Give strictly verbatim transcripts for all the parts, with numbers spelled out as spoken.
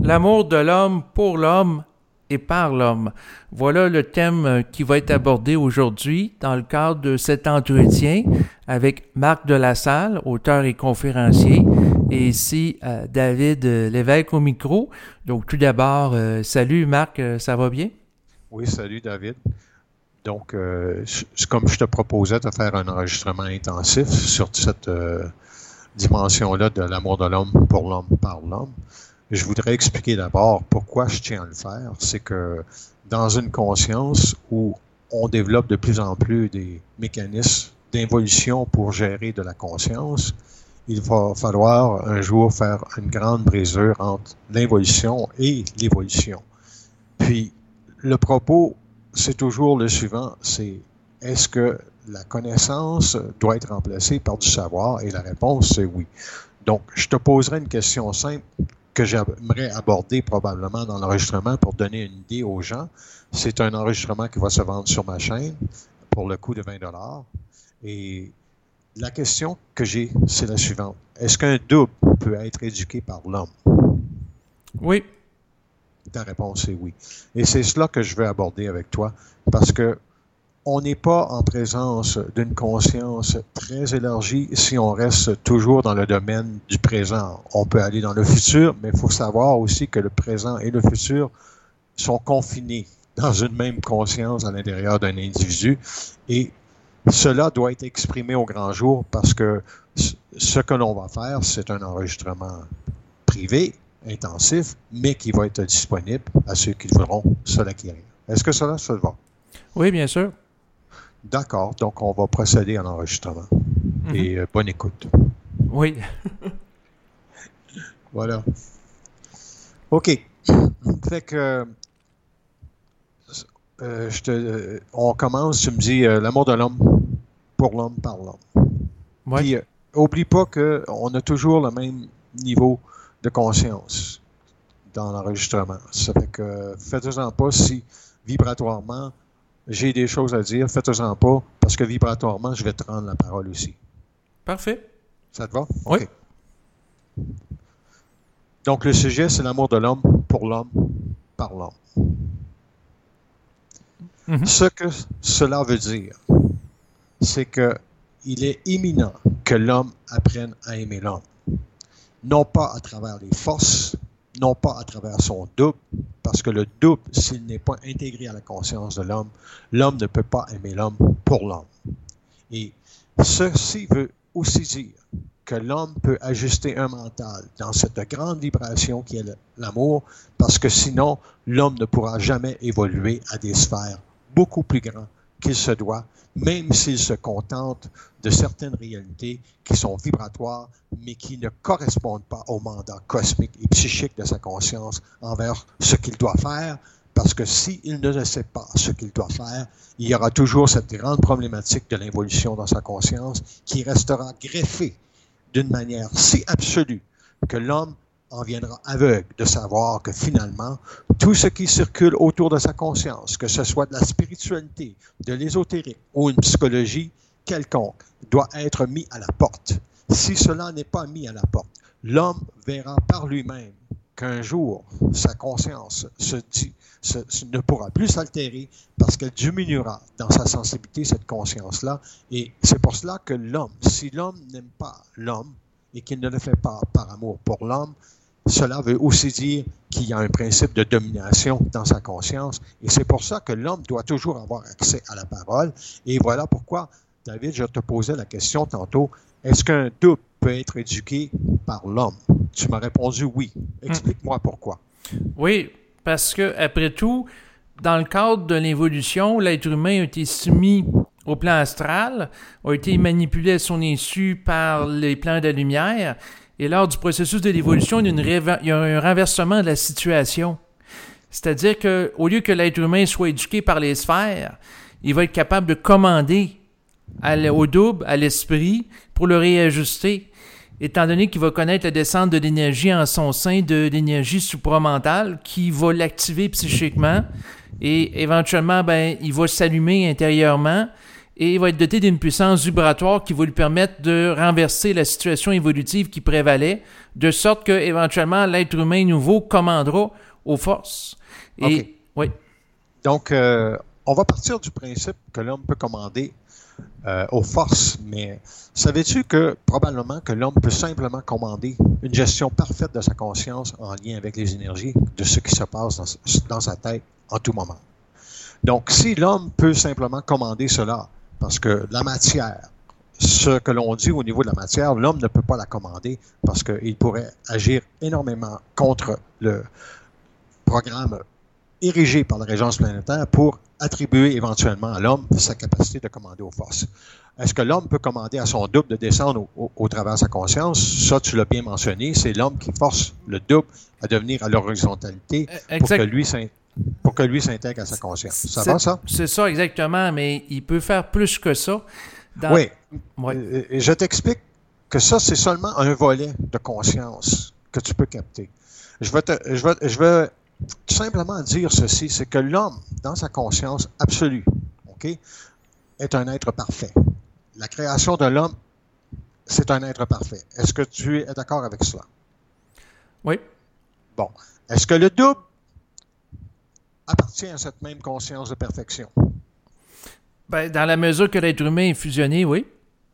L'amour de l'homme pour l'homme et par l'homme. Voilà le thème qui va être abordé aujourd'hui dans le cadre de cet entretien avec Marc Delassalle, auteur et conférencier, et ici euh, David Lévesque au micro. Donc tout d'abord, euh, salut Marc, euh, ça va bien? Oui, salut David. Donc, euh, je, comme je te proposais de faire un enregistrement intensif sur cette euh, dimension-là de l'amour de l'homme pour l'homme par l'homme, je voudrais expliquer d'abord pourquoi je tiens à le faire. C'est que dans une conscience où on développe de plus en plus des mécanismes d'involution pour gérer de la conscience, il va falloir un jour faire une grande brisure entre l'involution et l'évolution. Puis, le propos, c'est toujours le suivant, c'est est-ce que la connaissance doit être remplacée par du savoir? Et la réponse, c'est oui. Donc, je te poserai une question simple que j'aimerais aborder probablement dans l'enregistrement pour donner une idée aux gens. C'est un enregistrement qui va se vendre sur ma chaîne pour le coût de vingt dollars. Et la question que j'ai, c'est la suivante. Est-ce qu'un double peut être éduqué par l'homme? Oui. Ta réponse est oui. Et c'est cela que je veux aborder avec toi, parce que on n'est pas en présence d'une conscience très élargie si on reste toujours dans le domaine du présent. On peut aller dans le futur, mais il faut savoir aussi que le présent et le futur sont confinés dans une même conscience à l'intérieur d'un individu. Et cela doit être exprimé au grand jour parce que ce que l'on va faire, c'est un enregistrement privé, intensif, mais qui va être disponible à ceux qui voudront se l'acquérir. Est-ce que cela se va? Oui, bien sûr. D'accord, donc on va procéder à l'enregistrement. Mm-hmm. Et euh, bonne écoute. Oui. Voilà. OK. Fait que euh, je te, euh, on commence, tu me dis euh, l'amour de l'homme pour l'homme par l'homme. Oui. Puis, euh, oublie pas qu'on a toujours le même niveau de conscience dans l'enregistrement. Ça fait que faites-en pas si vibratoirement j'ai des choses à dire, faites-en pas, parce que vibratoirement, je vais te rendre la parole aussi. Parfait. Ça te va? Oui. OK. Donc, le sujet, c'est l'amour de l'homme pour l'homme, par l'homme. Mm-hmm. Ce que cela veut dire, c'est que il est imminent que l'homme apprenne à aimer l'homme. Non pas à travers les forces, non pas à travers son double, parce que le double, s'il n'est pas intégré à la conscience de l'homme, l'homme ne peut pas aimer l'homme pour l'homme. Et ceci veut aussi dire que l'homme peut ajuster un mental dans cette grande vibration qui est l'amour, parce que sinon, l'homme ne pourra jamais évoluer à des sphères beaucoup plus grandes qu'il se doit, même s'il se contente de certaines réalités qui sont vibratoires, mais qui ne correspondent pas au mandat cosmique et psychique de sa conscience envers ce qu'il doit faire, parce que s'il ne sait pas ce qu'il doit faire, il y aura toujours cette grande problématique de l'involution dans sa conscience qui restera greffée d'une manière si absolue que l'homme en viendra aveugle de savoir que finalement, tout ce qui circule autour de sa conscience, que ce soit de la spiritualité, de l'ésotérique ou une psychologie quelconque, doit être mis à la porte. Si cela n'est pas mis à la porte, l'homme verra par lui-même qu'un jour, sa conscience se dit, se, se, ne pourra plus s'altérer parce qu'elle diminuera dans sa sensibilité, cette conscience-là. Et c'est pour cela que l'homme, si l'homme n'aime pas l'homme et qu'il ne le fait pas par amour pour l'homme, cela veut aussi dire qu'il y a un principe de domination dans sa conscience. Et c'est pour ça que l'homme doit toujours avoir accès à la parole. Et voilà pourquoi, David, je te posais la question tantôt, est-ce qu'un double peut être éduqué par l'homme? Tu m'as répondu oui. Explique-moi pourquoi. Oui, parce que après tout, dans le cadre de l'évolution, l'être humain a été soumis au plan astral, a été manipulé à son insu par les plans de la lumière. Et lors du processus de l'évolution, il y a, une réva- il y a un renversement de la situation. C'est-à-dire qu'au lieu que l'être humain soit éduqué par les sphères, il va être capable de commander à l- au double, à l'esprit, pour le réajuster, étant donné qu'il va connaître la descente de l'énergie en son sein, de l'énergie supramentale, qui va l'activer psychiquement, et éventuellement, ben, il va s'allumer intérieurement, et il va être doté d'une puissance vibratoire qui va lui permettre de renverser la situation évolutive qui prévalait, de sorte que éventuellement l'être humain nouveau commandera aux forces. Et, OK. Oui. Donc, euh, on va partir du principe que l'homme peut commander euh, aux forces, mais savais-tu que probablement que l'homme peut simplement commander une gestion parfaite de sa conscience en lien avec les énergies de ce qui se passe dans, dans sa tête en tout moment? Donc, si l'homme peut simplement commander cela, parce que la matière, ce que l'on dit au niveau de la matière, l'homme ne peut pas la commander parce qu'il pourrait agir énormément contre le programme érigé par la régence planétaire pour attribuer éventuellement à l'homme sa capacité de commander aux forces. Est-ce que l'homme peut commander à son double de descendre au, au, au travers de sa conscience? Ça, tu l'as bien mentionné, c'est l'homme qui force le double à devenir à l'horizontalité pour que lui pour que lui s'intègre à sa conscience. Ça va, ça? C'est ça, exactement, mais il peut faire plus que ça. Dans... Oui. Ouais. Et je t'explique que ça, c'est seulement un volet de conscience que tu peux capter. Je vais, te, je vais, je vais tout simplement dire ceci, c'est que l'homme, dans sa conscience absolue, OK, est un être parfait. La création de l'homme, c'est un être parfait. Est-ce que tu es d'accord avec cela? Oui. Bon. Est-ce que le double appartient à cette même conscience de perfection? Ben, dans la mesure que l'être humain est fusionné, oui.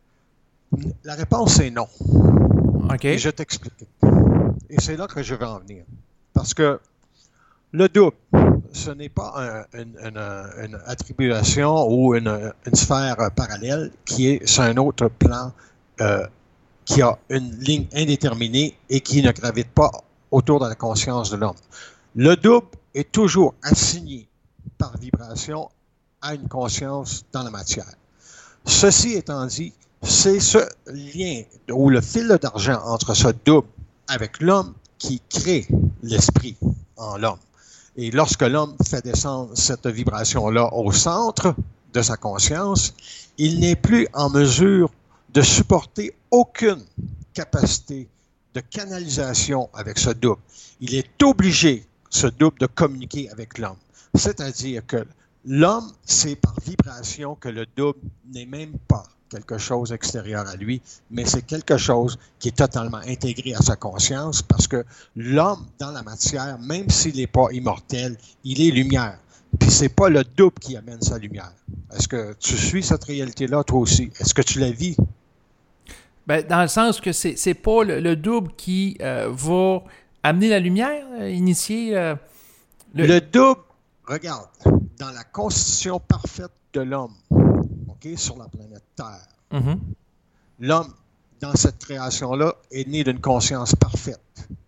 La réponse est non. OK. Et je t'explique. Et c'est là que je vais en venir. Parce que le double, ce n'est pas un, une, une, une attribution ou une, une sphère parallèle qui est sur un autre plan euh, qui a une ligne indéterminée et qui ne gravite pas autour de la conscience de l'homme. Le double est toujours assigné par vibration à une conscience dans la matière. Ceci étant dit, c'est ce lien ou le fil d'argent entre ce double avec l'homme qui crée l'esprit en l'homme. Et lorsque l'homme fait descendre cette vibration-là au centre de sa conscience, il n'est plus en mesure de supporter aucune capacité de canalisation avec ce double. Il est obligé, ce double, de communiquer avec l'homme. C'est-à-dire que l'homme, c'est par vibration que le double n'est même pas quelque chose extérieur à lui, mais c'est quelque chose qui est totalement intégré à sa conscience parce que l'homme, dans la matière, même s'il n'est pas immortel, il est lumière. Puis c'est pas le double qui amène sa lumière. Est-ce que tu suis cette réalité-là, toi aussi? Est-ce que tu la vis? Ben, dans le sens que c'est, c'est pas le, le double qui euh, va amener la lumière, euh, initier... Euh, le... le double, regarde, dans la constitution parfaite de l'homme, OK, sur la planète Terre, mm-hmm. l'homme, dans cette création-là, est né d'une conscience parfaite.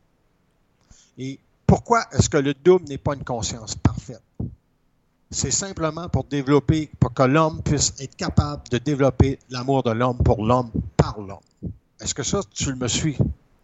Et pourquoi est-ce que le double n'est pas une conscience parfaite? C'est simplement pour développer, pour que l'homme puisse être capable de développer l'amour de l'homme pour l'homme par l'homme. Est-ce que ça, tu me suis?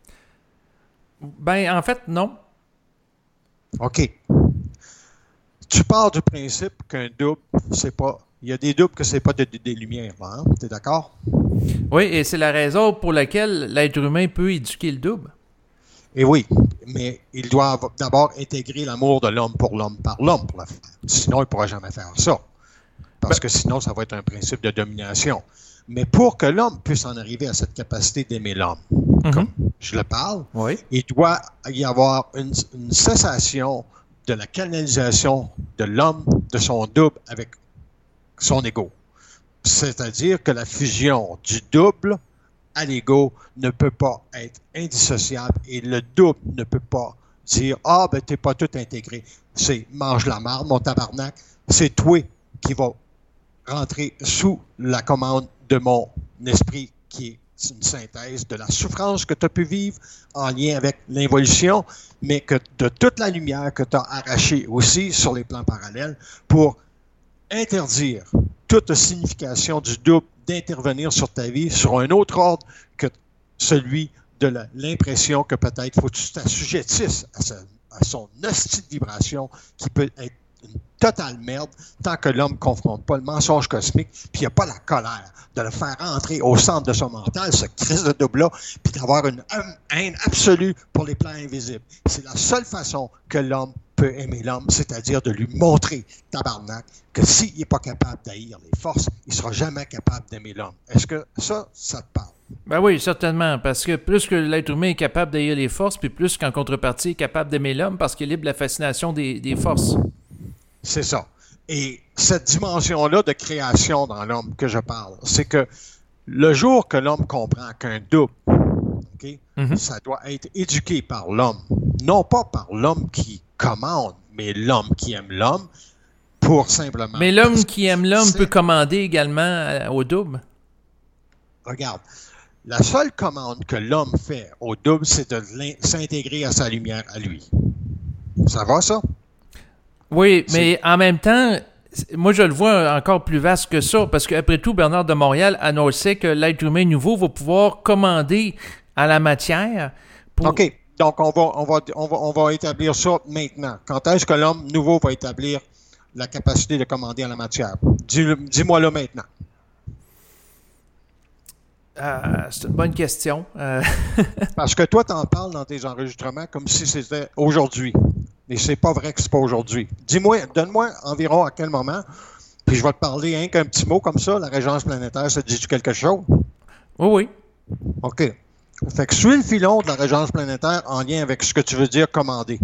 Ben, en fait, non. OK. Tu pars du principe qu'un double, c'est pas... Il y a des doubles que c'est pas de, de, des lumières, hein? Tu es d'accord? Oui, et c'est la raison pour laquelle l'être humain peut éduquer le double. Et oui, mais il doit d'abord intégrer l'amour de l'homme pour l'homme par l'homme pour le faire. Sinon, il ne pourra jamais faire ça. Parce que sinon, ça va être un principe de domination. Mais pour que l'homme puisse en arriver à cette capacité d'aimer l'homme, mm-hmm. comme je le parle, oui. il doit y avoir une, une cessation de la canalisation de l'homme, de son double avec son ego. C'est-à-dire que la fusion du double à l'ego ne peut pas être indissociable et le double ne peut pas dire « Ah, ben, t'es pas tout intégré. C'est « mange la marde, mon tabarnak. C'est toi qui va rentrer sous la commande de mon esprit qui est une synthèse de la souffrance que tu as pu vivre en lien avec l'involution, mais que de toute la lumière que tu as arrachée aussi sur les plans parallèles pour interdire toute signification du double d'intervenir sur ta vie sur un autre ordre que celui de la, l'impression que peut-être faut que tu t'assujettisses à, sa, à son hostie de vibration qui peut être une totale merde tant que l'homme ne confronte pas le mensonge cosmique puis il n'y a pas la colère de le faire entrer au centre de son mental, ce crise de double-là, puis d'avoir une haine absolue pour les plans invisibles. C'est la seule façon que l'homme peut aimer l'homme, c'est-à-dire de lui montrer, tabarnak, que s'il n'est pas capable d'haïr les forces, il ne sera jamais capable d'aimer l'homme. Est-ce que ça, ça te parle? Ben oui, certainement, parce que plus que l'être humain est capable d'haïr les forces, puis plus qu'en contrepartie, il est capable d'aimer l'homme parce qu'il est libre de la fascination des, des forces. C'est ça. Et cette dimension-là de création dans l'homme que je parle, c'est que le jour que l'homme comprend qu'un double, okay, mm-hmm. ça doit être éduqué par l'homme, non pas par l'homme qui commande, mais l'homme qui aime l'homme, pour simplement... Mais l'homme qui aime l'homme peut commander également au double? Regarde, la seule commande que l'homme fait au double, c'est de s'intégrer à sa lumière à lui. Ça va, ça? Oui, c'est... mais en même temps, moi, je le vois encore plus vaste que ça, parce qu'après tout, Bernard de Montréal annonçait que l'être humain nouveau va pouvoir commander à la matière. Pour... OK. Donc, on va, on, va, on, va, on va établir ça maintenant. Quand est-ce que l'homme nouveau va établir la capacité de commander à la matière? Dis, dis-moi là maintenant. Euh, c'est une bonne question. Euh... Parce que toi, tu en parles dans tes enregistrements comme si c'était aujourd'hui. Mais c'est pas vrai que c'est pas aujourd'hui. Dis-moi, donne-moi environ à quel moment, puis je vais te parler hein, qu'un petit mot comme ça, la régence planétaire, ça te dit quelque chose? Oui, oui. OK. Fait que suis le filon de la régence planétaire en lien avec ce que tu veux dire commander.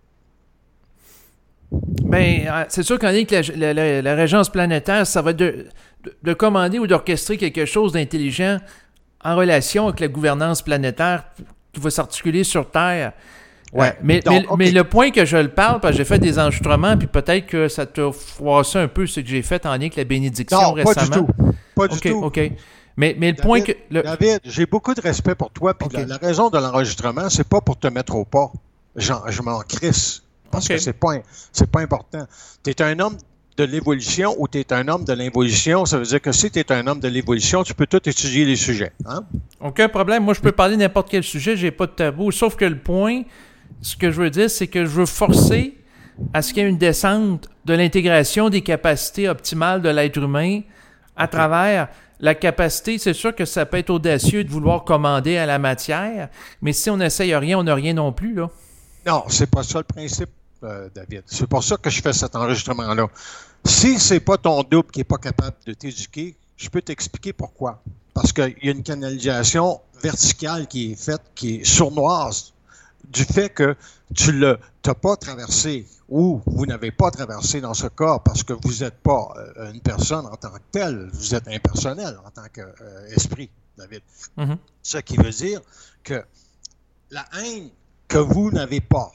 Bien, c'est sûr qu'en lien avec la, la, la, la régence planétaire, ça va être de, de, de commander ou d'orchestrer quelque chose d'intelligent en relation avec la gouvernance planétaire qui va s'articuler sur Terre. Ouais, euh, mais, donc, mais, okay. mais le point que je le parle, parce que j'ai fait des enregistrements, puis peut-être que ça t'a froissé un peu ce que j'ai fait en lien avec la bénédiction non, récemment. Pas du tout. Pas du okay, tout. OK, Mais, mais le David, point que... Le... David, j'ai beaucoup de respect pour toi, puis okay. la, la raison de l'enregistrement, c'est pas pour te mettre au pas. J'en, je m'en crisse, parce okay. que c'est pas, c'est pas important. Tu es un homme de l'évolution ou tu es un homme de l'involution. Ça veut dire que si tu es un homme de l'évolution, tu peux tout étudier les sujets. Hein? Aucun problème. Moi, je peux parler de n'importe quel sujet, j'ai pas de tabou. Sauf que le point, ce que je veux dire, c'est que je veux forcer à ce qu'il y ait une descente de l'intégration des capacités optimales de l'être humain à okay. travers la capacité. C'est sûr que ça peut être audacieux de vouloir commander à la matière, mais si on n'essaye rien, on n'a rien non plus, là. Non, c'est pas ça le principe, euh, David. C'est pour ça que je fais cet enregistrement-là. Si c'est pas ton double qui est pas capable de t'éduquer, je peux t'expliquer pourquoi. Parce qu'il y a une canalisation verticale qui est faite, qui est sournoise, du fait que tu ne l'as pas traversé ou vous n'avez pas traversé dans ce cas parce que vous n'êtes pas euh, une personne en tant que telle, vous êtes impersonnel en tant qu'esprit, euh, David. Mm-hmm. Ce qui veut dire que la haine que vous n'avez pas,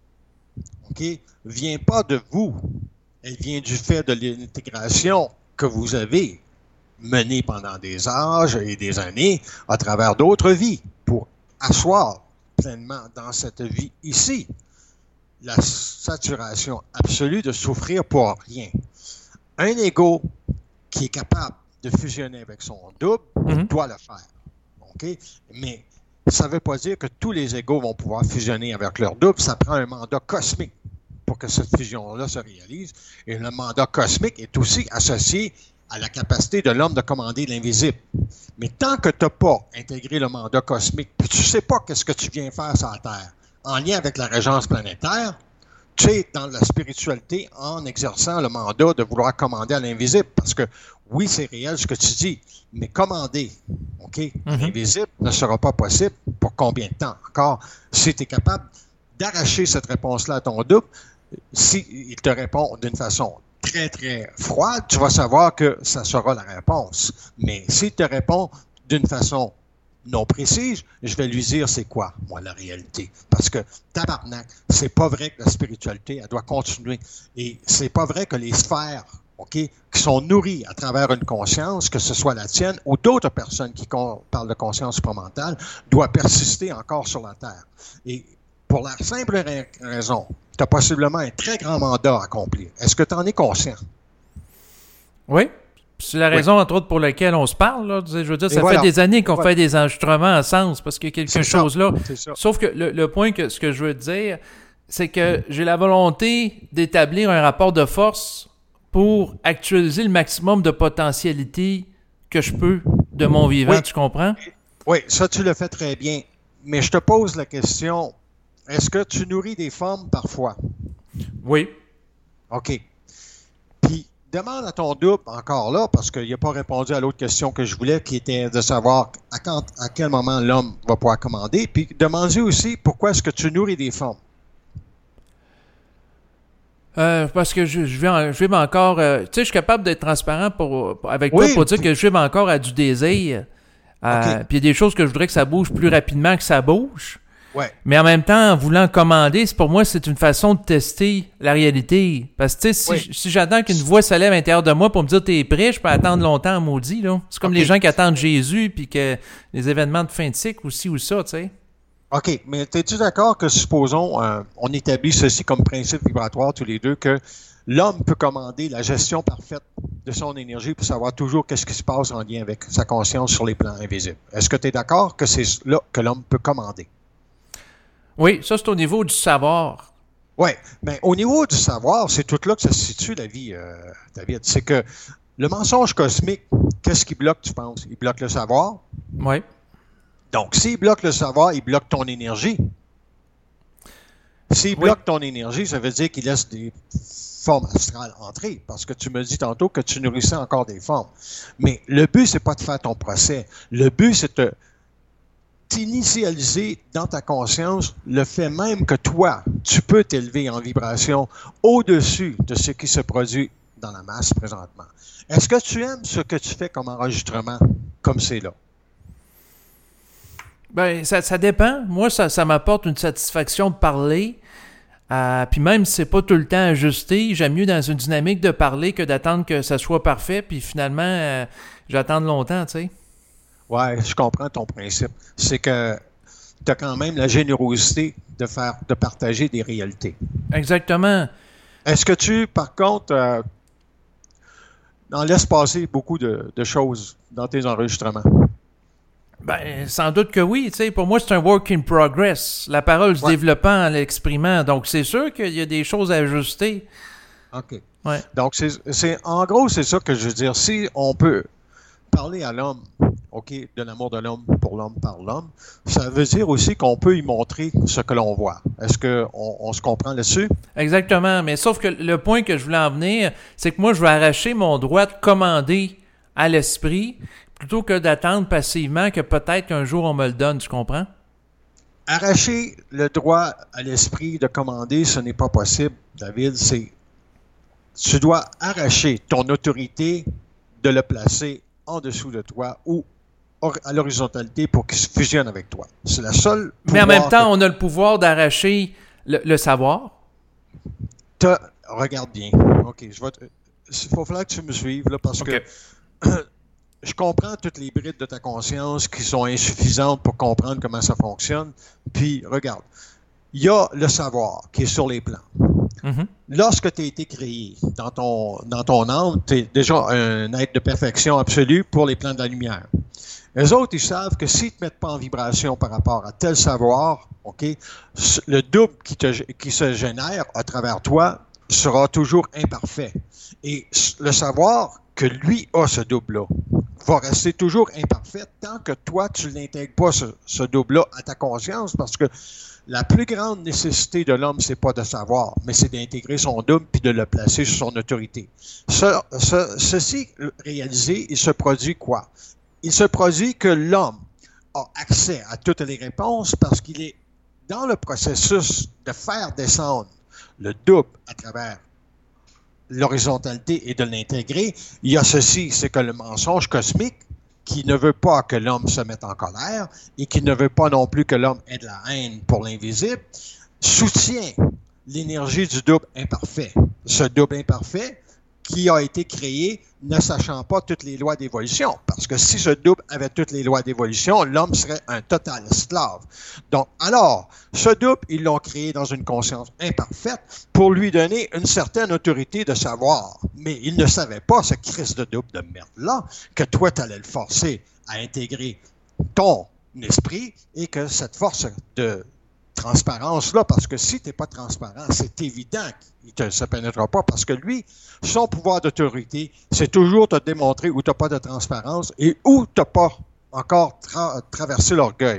OK, vient pas de vous, elle vient du fait de l'intégration que vous avez menée pendant des âges et des années à travers d'autres vies pour asseoir pleinement dans cette vie ici la saturation absolue de souffrir pour rien. Un ego qui est capable de fusionner avec son double mm-hmm. doit le faire. OK? Mais ça ne veut pas dire que tous les égos vont pouvoir fusionner avec leur double. Ça prend un mandat cosmique pour que cette fusion-là se réalise. Et le mandat cosmique est aussi associé à la capacité de l'homme de commander l'invisible. Mais tant que tu n'as pas intégré le mandat cosmique, puis tu ne sais pas qu'est-ce que tu viens faire sur la Terre, en lien avec la régence planétaire, tu es dans la spiritualité en exerçant le mandat de vouloir commander à l'invisible. Parce que oui, c'est réel ce que tu dis, mais commander, OK, mm-hmm. l'invisible ne sera pas possible pour combien de temps encore? Si tu es capable d'arracher cette réponse-là à ton double, s'il te répond d'une façon très, très froide, tu vas savoir que ça sera la réponse. Mais s'il te répond d'une façon non précise, je vais lui dire c'est quoi, moi, la réalité. Parce que, tabarnak, c'est pas vrai que la spiritualité, elle doit continuer. Et c'est pas vrai que les sphères, OK, qui sont nourries à travers une conscience, que ce soit la tienne ou d'autres personnes qui con- parlent de conscience supramentale, doivent persister encore sur la Terre. Et pour la simple ra- raison, tu as possiblement un très grand mandat à accomplir. Est-ce que tu en es conscient? Oui. C'est la raison, oui. entre autres, pour laquelle on se parle. Là. Je veux dire, ça Et fait voilà. des années qu'on voilà. fait des enregistrements ensemble, parce qu'il y a quelque c'est chose ça. là. Ça. Sauf que le, le point que ce que je veux dire, c'est que j'ai la volonté d'établir un rapport de force pour actualiser le maximum de potentialité que je peux de mon vivant, oui. tu comprends? Oui, ça, tu le fais très bien. Mais je te pose la question, est-ce que tu nourris des femmes parfois? Oui. OK. Puis, demande à ton double, encore là, parce qu'il n'a pas répondu à l'autre question que je voulais, qui était de savoir à, quand, à quel moment l'homme va pouvoir commander. Puis, demande-lui aussi pourquoi est-ce que tu nourris des formes. Euh, parce que je, je vis, je vis encore... Euh, tu sais, je suis capable d'être transparent pour, pour- avec Oui, toi pour dire puis- que je vis encore à du désir. Euh, OK. Puis il y a des choses que je voudrais que ça bouge plus rapidement que ça bouge. Ouais. Mais en même temps, en voulant commander, c'est pour moi, c'est une façon de tester la réalité. Parce que, tu sais, si, Oui. si j'attends qu'une voix se lève à l'intérieur de moi pour me dire t'es prêt, je peux attendre longtemps, maudit, là. C'est comme OK. les gens qui attendent Jésus, puis que les événements de fin de cycle aussi, ou ça, tu sais. OK, mais es-tu d'accord que, supposons, euh, on établit ceci comme principe vibratoire tous les deux, que l'homme peut commander la gestion parfaite de son énergie pour savoir toujours qu'est-ce qui se passe en lien avec sa conscience sur les plans invisibles. Est-ce que tu es d'accord que c'est là que l'homme peut commander? Oui, ça, c'est au niveau du savoir. Oui, mais au niveau du savoir, c'est tout là que ça se situe, la vie, euh, David. C'est que le mensonge cosmique, qu'est-ce qui bloque, tu penses? Il bloque le savoir. Oui. Donc, s'il bloque le savoir, il bloque ton énergie. S'il Oui. bloque ton énergie, ça veut dire qu'il laisse des formes astrales entrer, parce que tu me dis tantôt que tu nourrissais encore des formes. Mais le but, c'est pas de faire ton procès. Le but, c'est de t'initialiser dans ta conscience le fait même que toi, tu peux t'élever en vibration au-dessus de ce qui se produit dans la masse présentement. Est-ce que tu aimes ce que tu fais comme enregistrement, comme c'est là? Ben, ça, ça dépend. Moi, ça, ça m'apporte une satisfaction de parler. Euh, puis même si c'est pas tout le temps ajusté, j'aime mieux dans une dynamique de parler que d'attendre que ça soit parfait. Puis finalement, euh, j'attends longtemps, tu sais. Ouais, je comprends ton principe. C'est que tu as quand même la générosité de faire, de partager des réalités. Exactement. Est-ce que tu, par contre, euh, en laisses passer beaucoup de, de choses dans tes enregistrements? Ben, sans doute que oui. Tu sais, pour moi, c'est un work in progress. La parole se Ouais. développant en l'exprimant. Donc, c'est sûr qu'il y a des choses à ajuster. OK. Ouais. Donc, c'est, c'est, en gros, c'est ça que je veux dire. Si on peut parler à l'homme, OK, de l'amour de l'homme pour l'homme par l'homme, ça veut dire aussi qu'on peut y montrer ce que l'on voit. Est-ce qu'on on se comprend là-dessus? Exactement. Mais sauf que le point que je voulais en venir, c'est que moi, je veux arracher mon droit de commander à l'esprit plutôt que d'attendre passivement que peut-être qu'un jour on me le donne. Tu comprends? Arracher le droit à l'esprit de commander, ce n'est pas possible, David. C'est, tu dois arracher ton autorité de le placer en dessous de toi ou or- à l'horizontalité pour qu'il se fusionne avec toi. C'est la seule. Mais en même temps, que on a le pouvoir d'arracher le, le savoir. t'as- regarde bien. OK, je vais te- il va falloir que tu me suives là, parce OK. que je comprends toutes les brides de ta conscience qui sont insuffisantes pour comprendre comment ça fonctionne. Puis, regarde, il y a le savoir qui est sur les plans. Mhm. Lorsque tu as été créé dans ton, dans ton âme, tu es déjà un être de perfection absolue pour les plans de la lumière. Les autres, ils savent que s'ils ne te mettent pas en vibration par rapport à tel savoir, OK, le double qui, te, qui se génère à travers toi sera toujours imparfait. Et le savoir que lui a ce double-là va rester toujours imparfait tant que toi, tu ne l'intègres pas, ce, ce double-là, à ta conscience, parce que la plus grande nécessité de l'homme, c'est pas de savoir, mais c'est d'intégrer son double puis de le placer sur son autorité. Ce, ce, ceci réalisé, il se produit quoi? Il se produit que l'homme a accès à toutes les réponses parce qu'il est dans le processus de faire descendre le double à travers l'horizontalité et de l'intégrer. Il y a ceci, c'est que le mensonge cosmique, qui ne veut pas que l'homme se mette en colère et qui ne veut pas non plus que l'homme ait de la haine pour l'invisible, soutient l'énergie du double imparfait. Ce double imparfait qui a été créé ne sachant pas toutes les lois d'évolution. Parce que si ce double avait toutes les lois d'évolution, l'homme serait un total esclave. Donc, alors, ce double, ils l'ont créé dans une conscience imparfaite pour lui donner une certaine autorité de savoir. Mais il ne savait pas, ce Christ de double de merde-là, que toi, tu allais le forcer à intégrer ton esprit et que cette force de transparence-là, parce que si tu n'es pas transparent, c'est évident qu'il ne se pénétrera pas, parce que lui, son pouvoir d'autorité, c'est toujours te démontrer où tu n'as pas de transparence et où tu n'as pas encore tra- traversé l'orgueil.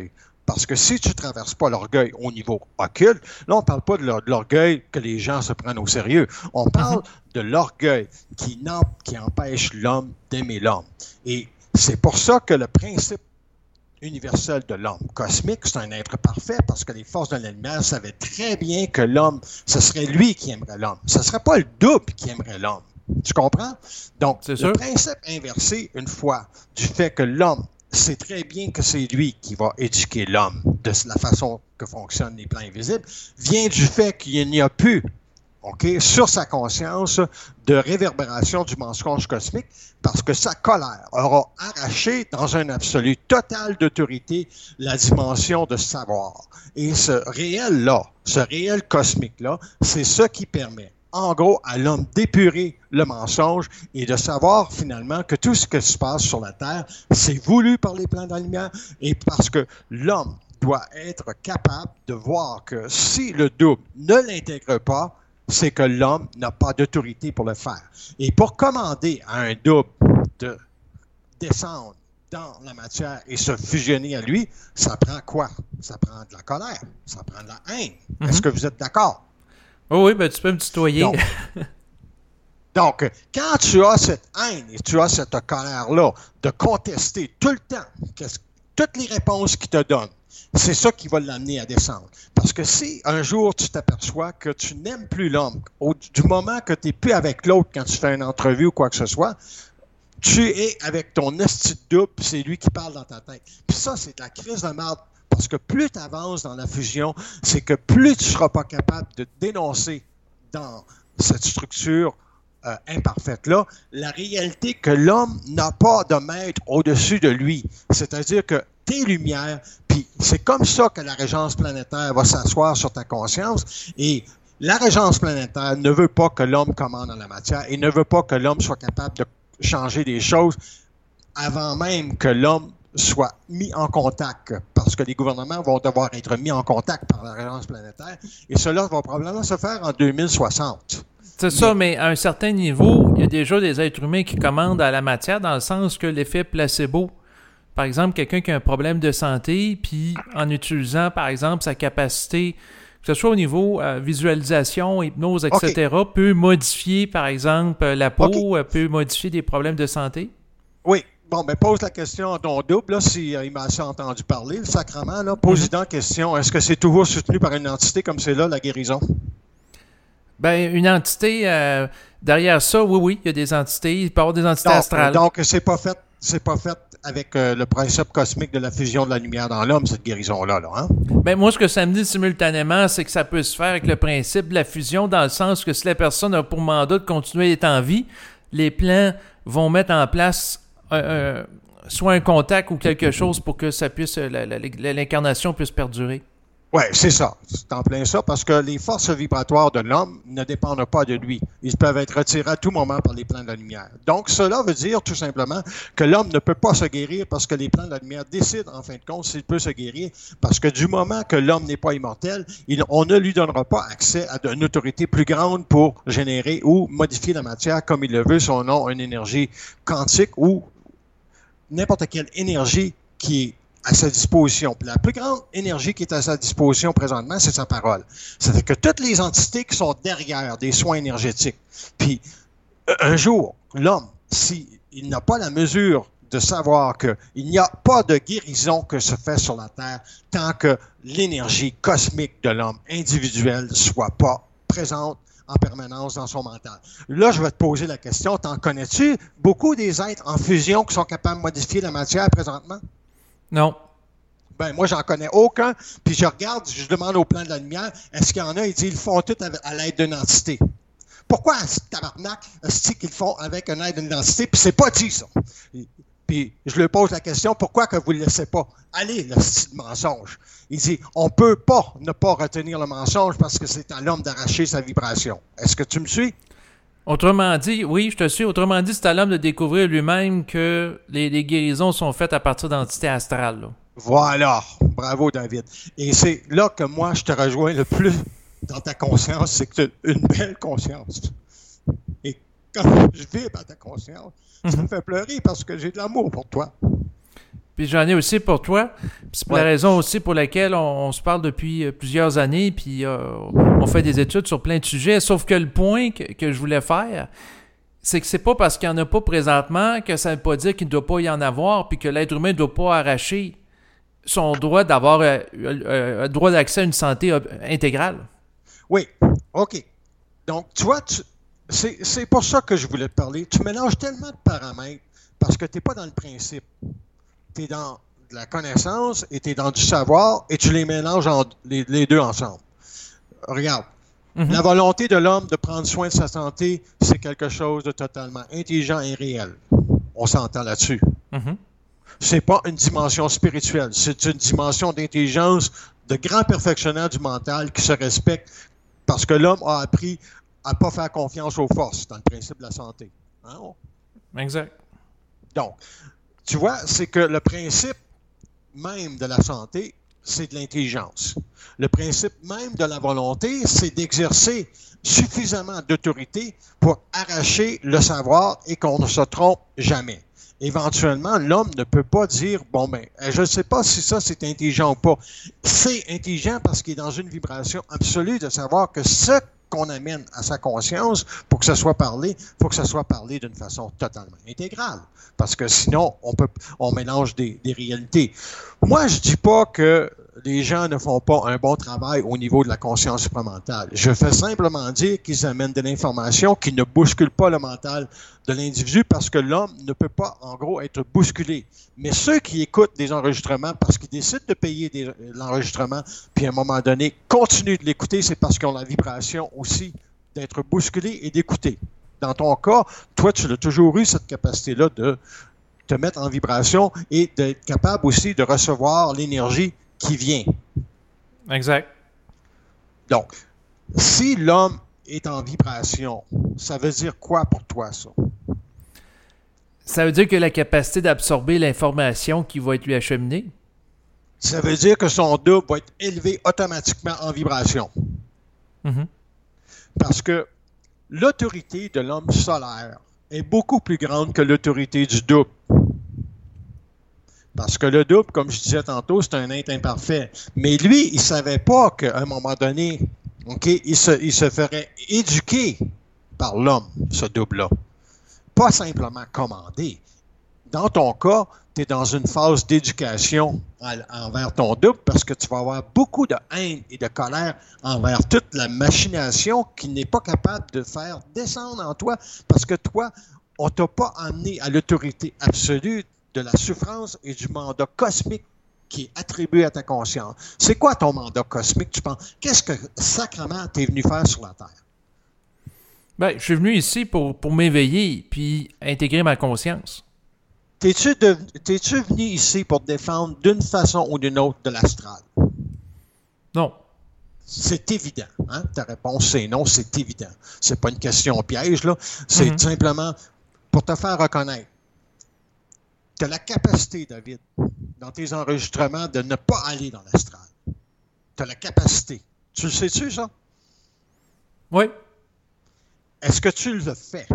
Parce que si tu ne traverses pas l'orgueil au niveau occulte, là, on ne parle pas de l'orgueil que les gens se prennent au sérieux. On parle mm-hmm. de l'orgueil qui, qui empêche l'homme d'aimer l'homme. Et c'est pour ça que le principe universel de l'homme cosmique, c'est un être parfait parce que les forces de la lumière savaient très bien que l'homme, ce serait lui qui aimerait l'homme. Ce ne serait pas le double qui aimerait l'homme. Tu comprends? Donc, c'est le sûr. Principe inversé, une fois, du fait que l'homme sait très bien que c'est lui qui va éduquer l'homme de la façon que fonctionnent les plans invisibles, vient du fait qu'il n'y a plus, OK, sur sa conscience, de réverbération du mensonge cosmique, parce que sa colère aura arraché dans un absolu total d'autorité la dimension de savoir. Et ce réel-là, ce réel cosmique-là, c'est ce qui permet en gros, à l'homme d'épurer le mensonge et de savoir finalement que tout ce qui se passe sur la Terre, c'est voulu par les plans de la lumière et parce que l'homme doit être capable de voir que si le double ne l'intègre pas, c'est que l'homme n'a pas d'autorité pour le faire. Et pour commander à un double de descendre dans la matière et se fusionner à lui, ça prend quoi? Ça prend de la colère, ça prend de la haine. Mm-hmm. Est-ce que vous êtes d'accord? Oh oui, ben tu peux me tutoyer. Donc, donc, quand tu as cette haine et tu as cette colère-là de contester tout le temps toutes les réponses qu'il te donne, c'est ça qui va l'amener à descendre. Parce que si un jour tu t'aperçois que tu n'aimes plus l'homme, au, du moment que tu n'es plus avec l'autre quand tu fais une entrevue ou quoi que ce soit, tu es avec ton esti de double, c'est lui qui parle dans ta tête. Puis ça, c'est de la crise de merde. Parce que plus tu avances dans la fusion, c'est que plus tu ne seras pas capable de dénoncer dans cette structure euh, imparfaite-là la réalité que l'homme n'a pas de maître au-dessus de lui. C'est-à-dire que tes lumières, puis c'est comme ça que la régence planétaire va s'asseoir sur ta conscience et la régence planétaire ne veut pas que l'homme commande en la matière et ne veut pas que l'homme soit capable de changer des choses avant même que l'homme soit mis en contact, parce que les gouvernements vont devoir être mis en contact par la régence planétaire, et cela va probablement se faire en deux mille soixante. C'est ça, mais à un certain niveau, il y a déjà des êtres humains qui commandent à la matière, dans le sens que l'effet placebo, par exemple, quelqu'un qui a un problème de santé, puis en utilisant, par exemple, sa capacité, que ce soit au niveau euh, visualisation, hypnose, et cetera, okay. peut modifier, par exemple, la peau, okay. peut modifier des problèmes de santé? Oui. Bon, ben pose la question à ton double, là, s'il euh, m'a assez entendu parler, le sacrement, là, pose-lui mm-hmm. la question, est-ce que c'est toujours soutenu par une entité comme c'est là, la guérison? Ben, une entité, euh, derrière ça, oui, oui, il y a des entités, il peut y avoir des entités donc, astrales. Donc, c'est pas fait, c'est pas fait avec euh, le principe cosmique de la fusion de la lumière dans l'homme, cette guérison-là, là, hein? Ben, moi, ce que ça me dit simultanément, c'est que ça peut se faire avec le principe de la fusion, dans le sens que si la personne a pour mandat de continuer d'être en vie, les plans vont mettre en place Euh, soit un contact ou quelque chose pour que ça puisse la, la, la, l'incarnation puisse perdurer. Oui, c'est ça. C'est en plein ça, parce que les forces vibratoires de l'homme ne dépendent pas de lui. Ils peuvent être retirés à tout moment par les plans de la lumière. Donc, cela veut dire tout simplement que l'homme ne peut pas se guérir parce que les plans de la lumière décident, en fin de compte, s'il peut se guérir, parce que du moment que l'homme n'est pas immortel, il, on ne lui donnera pas accès à une autorité plus grande pour générer ou modifier la matière comme il le veut, son nom, une énergie quantique ou n'importe quelle énergie qui est à sa disposition. Puis la plus grande énergie qui est à sa disposition présentement, c'est sa parole. C'est-à-dire que toutes les entités qui sont derrière des soins énergétiques, puis un jour, l'homme, s'il n'a pas la mesure de savoir qu'il n'y a pas de guérison que se fait sur la Terre tant que l'énergie cosmique de l'homme individuel ne soit pas présente en permanence dans son mental. Là, je vais te poser la question, t'en connais-tu beaucoup des êtres en fusion qui sont capables de modifier la matière présentement? Non. Ben, moi, j'en connais aucun, puis je regarde, je demande au plan de la lumière, est-ce qu'il y en a? Il dit, ils le font tout à l'aide d'une entité. Pourquoi, tabarnak, est-ce qu'ils le font avec une aide d'une entité? Puis c'est pas dit, ça. Puis je lui pose la question, pourquoi que vous ne le laissez pas? Allez, le style mensonge. Il dit, on ne peut pas ne pas retenir le mensonge parce que c'est à l'homme d'arracher sa vibration. Est-ce que tu me suis? Autrement dit, oui, je te suis. Autrement dit, c'est à l'homme de découvrir lui-même que les, les guérisons sont faites à partir d'entités astrales. Là. Voilà. Bravo, David. Et c'est là que moi, je te rejoins le plus dans ta conscience, c'est que tu as une belle conscience. Et quand je vibre à ta conscience, ça me fait pleurer parce que j'ai de l'amour pour toi. Puis j'en ai aussi pour toi. Puis c'est pour Ouais. la raison aussi pour laquelle on, on se parle depuis plusieurs années, puis euh, on fait des études sur plein de sujets. Sauf que le point que, que je voulais faire, c'est que c'est pas parce qu'il n'y en a pas présentement que ça ne veut pas dire qu'il ne doit pas y en avoir, puis que l'être humain ne doit pas arracher son droit d'avoir euh, euh, un droit d'accès à une santé euh, intégrale. Oui, OK. Donc, tu vois, tu, c'est, c'est pour ça que je voulais te parler. Tu mélanges tellement de paramètres parce que tu n'es pas dans le principe. Tu es dans de la connaissance et tu es dans du savoir et tu les mélanges en, les, les deux ensemble. Regarde, mm-hmm. La volonté de l'homme de prendre soin de sa santé, c'est quelque chose de totalement intelligent et réel. On s'entend là-dessus. Mm-hmm. C'est pas une dimension spirituelle, c'est une dimension d'intelligence, de grand perfectionnement du mental qui se respecte parce que l'homme a appris à ne pas faire confiance aux forces dans le principe de la santé. Hein? Exact. Donc, tu vois, c'est que le principe même de la santé, c'est de l'intelligence. Le principe même de la volonté, c'est d'exercer suffisamment d'autorité pour arracher le savoir et qu'on ne se trompe jamais. Éventuellement, l'homme ne peut pas dire, bon ben, je ne sais pas si ça c'est intelligent ou pas. C'est intelligent parce qu'il est dans une vibration absolue de savoir que ce qu'on amène à sa conscience, pour que ça soit parlé, il faut que ça soit parlé d'une façon totalement intégrale. Parce que sinon, on peut, on mélange des, des réalités. Moi, je dis pas que les gens ne font pas un bon travail au niveau de la conscience supramentale. Je fais simplement dire qu'ils amènent de l'information qui ne bouscule pas le mental de l'individu parce que l'homme ne peut pas, en gros, être bousculé. Mais ceux qui écoutent des enregistrements parce qu'ils décident de payer des, l'enregistrement, puis à un moment donné, continuent de l'écouter, c'est parce qu'ils ont la vibration aussi d'être bousculés et d'écouter. Dans ton cas, toi, tu as toujours eu cette capacité-là de te mettre en vibration et d'être capable aussi de recevoir l'énergie qui vient. Exact. Donc, si l'homme est en vibration, ça veut dire quoi pour toi, ça? Ça veut dire que la capacité d'absorber l'information qui va être lui acheminée? Ça veut dire que son double va être élevé automatiquement en vibration. Mm-hmm. Parce que l'autorité de l'homme solaire est beaucoup plus grande que l'autorité du double. Parce que le double, comme je disais tantôt, c'est un être imparfait. Mais lui, il ne savait pas qu'à un moment donné, okay, il, se, il se ferait éduquer par l'homme, ce double-là. Pas simplement commander. Dans ton cas, tu es dans une phase d'éducation envers ton double parce que tu vas avoir beaucoup de haine et de colère envers toute la machination qu'il n'est pas capable de faire descendre en toi parce que toi, on ne t'a pas amené à l'autorité absolue de la souffrance et du mandat cosmique qui est attribué à ta conscience. C'est quoi ton mandat cosmique, tu penses? Qu'est-ce que sacrement tu es venu faire sur la Terre? Ben, je suis venu ici pour, pour m'éveiller puis intégrer ma conscience. T'es-tu, de, t'es-tu venu ici pour te défendre d'une façon ou d'une autre de l'astral? Non. C'est évident. Hein? Ta réponse, c'est non, c'est évident. C'est pas une question piège, là. C'est mm-hmm. simplement pour te faire reconnaître. Tu as la capacité, David, dans tes enregistrements, de ne pas aller dans l'astral. Tu as la capacité. Tu le sais-tu, ça? Oui. Est-ce que tu le fais?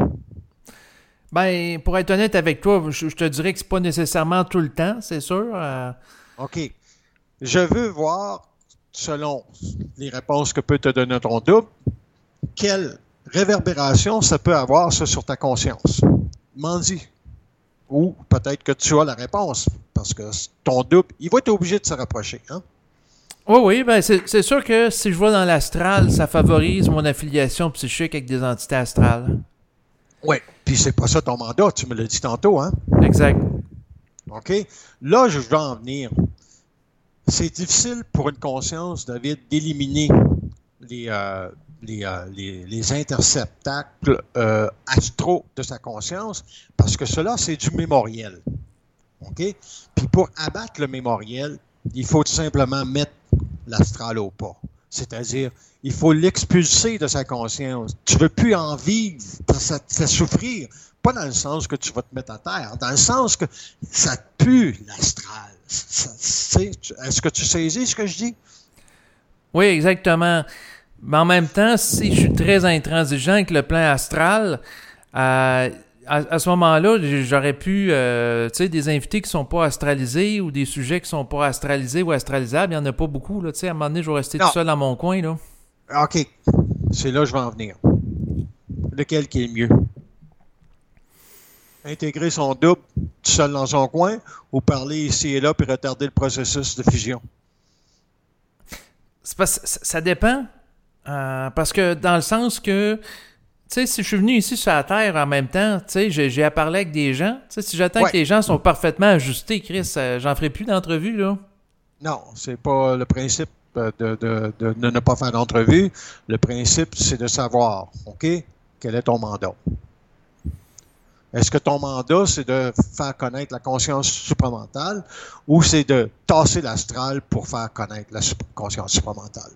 Ben, pour être honnête avec toi, je, je te dirais que c'est pas nécessairement tout le temps, c'est sûr. Euh... OK. Je veux voir, selon les réponses que peut te donner ton double, quelle réverbération ça peut avoir, ça, sur ta conscience. M'en dis. Ou peut-être que tu as la réponse, parce que ton double, il va être obligé de se rapprocher. Hein? Oui, oui, ben c'est, c'est sûr que si je vais dans l'astral, ça favorise mon affiliation psychique avec des entités astrales. Oui, puis c'est pas ça ton mandat, tu me l'as dit tantôt, hein? Exact. OK? Là, je veux en venir. C'est difficile pour une conscience, David, d'éliminer les, euh, les, euh, les, les interceptacles euh, astraux de sa conscience, parce que cela, c'est du mémoriel. OK? Puis pour abattre le mémoriel, il faut tout simplement mettre l'astral au pas. C'est-à-dire, il faut l'expulser de sa conscience. Tu ne veux plus en vivre, ça te fait souffrir. Pas dans le sens que tu vas te mettre à terre, dans le sens que ça te pue l'astral. Ça, c'est, est-ce que tu saisis ce que je dis? Oui, exactement. Mais en même temps, si je suis très intransigeant avec le plan astral, euh, à, à ce moment-là, j'aurais pu, euh, tu sais, des invités qui sont pas astralisés ou des sujets qui sont pas astralisés ou astralisables, il y en a pas beaucoup, là, tu sais, à un moment donné, je vais rester Non. tout seul dans mon coin, là. OK. C'est là que je vais en venir. Lequel qui est le mieux? Intégrer son double tout seul dans son coin ou parler ici et là puis retarder le processus de fusion? C'est parce, ça dépend. Euh, parce que dans le sens que, tu sais, si je suis venu ici sur la Terre en même temps, tu sais, j'ai, j'ai à parler avec des gens. Tu sais, si j'attends Ouais. que les gens sont parfaitement ajustés, Chris, euh, j'en ferai plus d'entrevue, là. Non, c'est pas le principe de, de, de, de ne pas faire d'entrevue. Le principe, c'est de savoir, OK, quel est ton mandat. Est-ce que ton mandat, c'est de faire connaître la conscience supramentale ou c'est de tasser l'astral pour faire connaître la sup- conscience supramentale?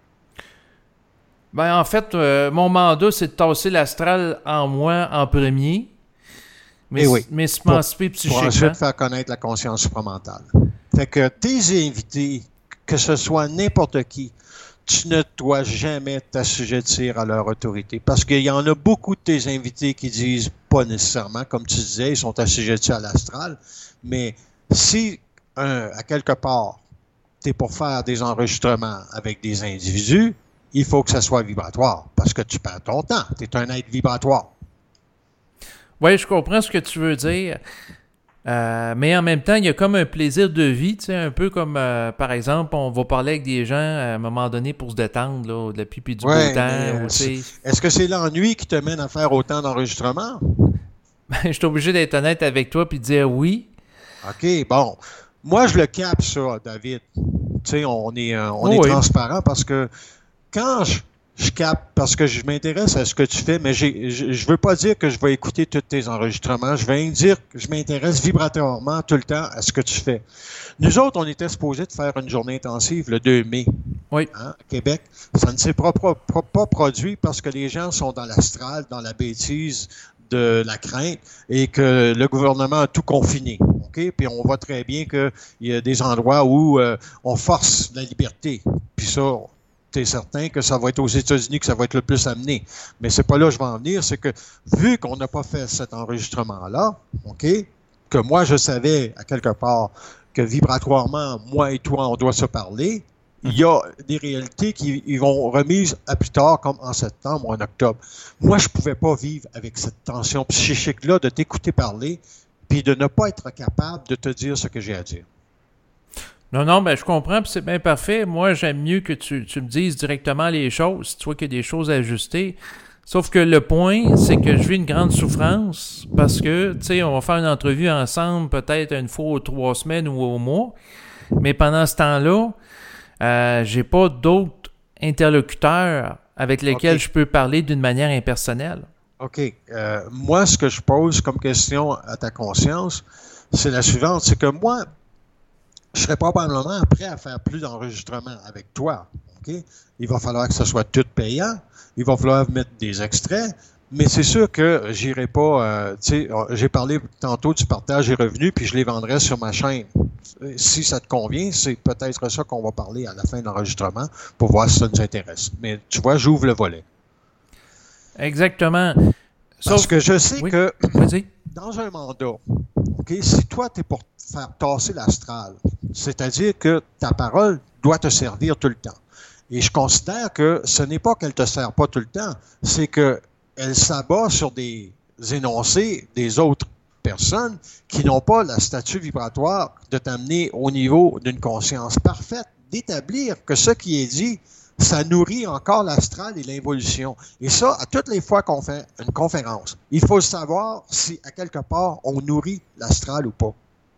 Ben, en fait, euh, mon mandat, c'est de tasser l'astral en moi en premier, mais, Eh oui. mais s'émanciper Pour psychiquement. ensuite faire connaître la conscience supramentale. Fait que tes invités, que ce soit n'importe qui, tu ne dois jamais t'assujettir à leur autorité. Parce qu'il y en a beaucoup de tes invités qui disent pas nécessairement, comme tu disais, ils sont assujettis à l'astral. Mais si, un, à quelque part, tu es pour faire des enregistrements avec des individus, il faut que ça soit vibratoire. Parce que tu perds ton temps. Tu es un être vibratoire. Oui, je comprends ce que tu veux dire. Euh, mais en même temps, il y a comme un plaisir de vie, tu sais, un peu comme, euh, par exemple, on va parler avec des gens à un moment donné pour se détendre, là, de la pipi et du Ouais, beau temps. mais, Ou, tu sais. est-ce que c'est l'ennui qui te mène à faire autant d'enregistrements? Ben, je suis obligé d'être honnête avec toi puis de dire oui. OK, bon. Moi, je le capte, ça, David. Tu sais, on est, euh, on Oh est oui. transparent parce que quand je, je capte, parce que je m'intéresse à ce que tu fais, mais j'ai, je ne veux pas dire que je vais écouter tous tes enregistrements. Je vais dire que je m'intéresse vibratoirement tout le temps à ce que tu fais. Nous autres, on était supposés de faire une journée intensive le deux mai. Oui. Hein, à Québec. Ça ne s'est pas, pas, pas, pas produit parce que les gens sont dans l'astral, dans la bêtise de la crainte et que le gouvernement a tout confiné. OK? Puis on voit très bien qu'il y a des endroits où euh, on force la liberté. Puis ça, tu es certain que ça va être aux États-Unis que ça va être le plus amené. Mais c'est pas là que je vais en venir. C'est que vu qu'on n'a pas fait cet enregistrement-là, OK? Que moi, je savais à quelque part que vibratoirement, moi et toi, on doit se parler. Il y a des réalités qui ils vont remises à plus tard, comme en septembre ou en octobre. Moi, je ne pouvais pas vivre avec cette tension psychique-là de t'écouter parler puis de ne pas être capable de te dire ce que j'ai à dire. Non, non, ben je comprends, puis c'est bien parfait. Moi, j'aime mieux que tu, tu me dises directement les choses, si tu vois qu'il y a des choses à ajuster. Sauf que le point, c'est que je vis une grande souffrance parce que, tu sais, on va faire une entrevue ensemble peut-être une fois ou trois semaines ou au mois, mais pendant ce temps-là, Euh, j'ai pas d'autres interlocuteurs avec lesquels Okay. je peux parler d'une manière impersonnelle. OK. Euh, moi, ce que je pose comme question à ta conscience, c'est la suivante. C'est que moi, je serais probablement prêt à faire plus d'enregistrements avec toi. OK? Il va falloir que ce soit tout payant. Il va falloir mettre des extraits. Mais c'est sûr que j'irai pas, euh, tu sais, j'ai parlé tantôt du partage des revenus, puis je les vendrai sur ma chaîne. Si ça te convient, c'est peut-être ça qu'on va parler à la fin de l'enregistrement pour voir si ça nous intéresse. Mais tu vois, j'ouvre le volet. Exactement. Parce Sauf que je sais oui. que Vas-y. dans un mandat, OK, si toi, tu es pour faire tasser l'astral, c'est-à-dire que ta parole doit te servir tout le temps. Et je considère que ce n'est pas qu'elle te sert pas tout le temps, c'est que elle s'abat sur des énoncés des autres personnes qui n'ont pas la statue vibratoire de t'amener au niveau d'une conscience parfaite, d'établir que ce qui est dit, ça nourrit encore l'astral et l'involution. Et ça, à toutes les fois qu'on fait une conférence, il faut savoir si, à quelque part, on nourrit l'astral ou pas.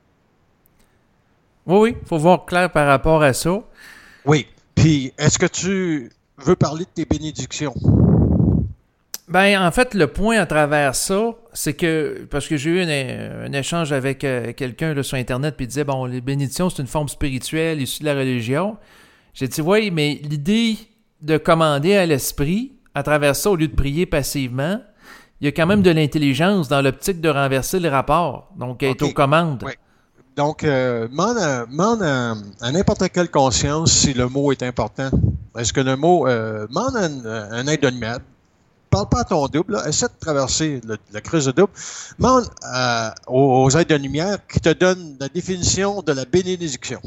Oui, oui, il faut voir clair par rapport à ça. Oui. Puis, est-ce que tu veux parler de tes bénédictions? Ben, en fait, le point à travers ça, c'est que, parce que j'ai eu un, un échange avec euh, quelqu'un là, sur Internet, puis il disait, bon, les bénédictions, c'est une forme spirituelle issue de la religion. J'ai dit, oui, mais l'idée de commander à l'esprit, à travers ça, au lieu de prier passivement, il y a quand même de l'intelligence dans l'optique de renverser le rapport, donc être OK. aux commandes. Oui. Donc, euh, demande, à, demande à, à n'importe quelle conscience si le mot est important. Est-ce que le mot... Euh, demande à un, un aide de lumière parle pas à ton double, là. Essaie de traverser le, le creuse de double. Demande euh, aux, aux aides de lumière qui te donnent la définition de la bénédiction.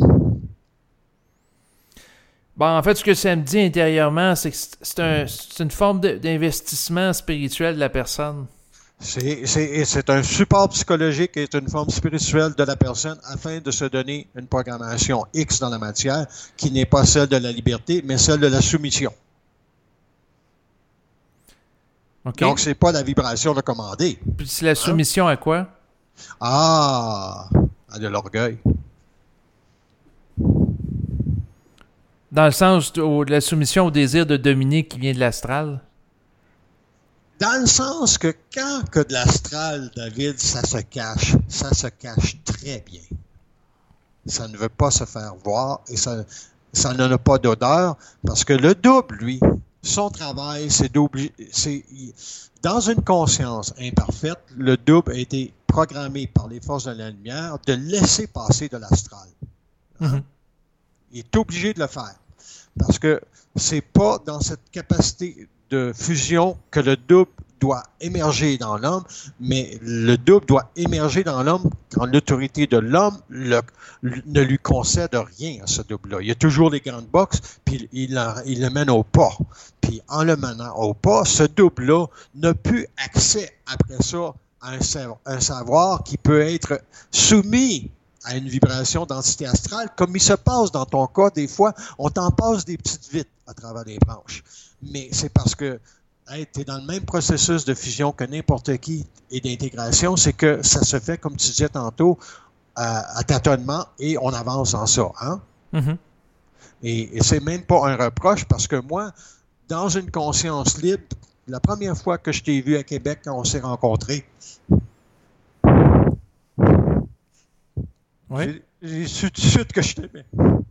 Bon, en fait, ce que ça me dit intérieurement, c'est que c'est, un, c'est une forme de, d'investissement spirituel de la personne. C'est, c'est, c'est un support psychologique et une forme spirituelle de la personne afin de se donner une programmation X dans la matière qui n'est pas celle de la liberté, mais celle de la soumission. Okay. Donc, c'est pas la vibration recommandée. Puis c'est la soumission hein? à quoi? Ah, à de l'orgueil. Dans le sens de, de la soumission au désir de dominer qui vient de l'astral? Dans le sens que quand que de l'astral, David, ça se cache, ça se cache très bien. Ça ne veut pas se faire voir et ça, ça n'en a pas d'odeur parce que le double, lui, son travail, c'est d'oublier, c'est dans une conscience imparfaite, le double a été programmé par les forces de la lumière de laisser passer de l'astral. Hein? Mm-hmm. Il est obligé de le faire parce que c'est pas dans cette capacité de fusion que le double doit émerger dans l'homme, mais le double doit émerger dans l'homme quand l'autorité de l'homme le, le, ne lui concède rien à ce double-là. Il y a toujours les grandes boxes, puis il, il le mène au pas. Puis en le menant au pas, ce double-là n'a plus accès après ça à un, un savoir qui peut être soumis à une vibration d'entité astrale, comme il se passe dans ton cas, des fois, on t'en passe des petites vites à travers les branches. Mais c'est parce que hey, tu es dans le même processus de fusion que n'importe qui et d'intégration, c'est que ça se fait, comme tu disais tantôt, euh, à tâtonnement et on avance en ça. Hein? Mm-hmm. Et, et c'est même pas un reproche parce que moi, dans une conscience libre, la première fois que je t'ai vu à Québec quand on s'est rencontrés, oui. j'ai, j'ai su tout de suite que je t'aimais.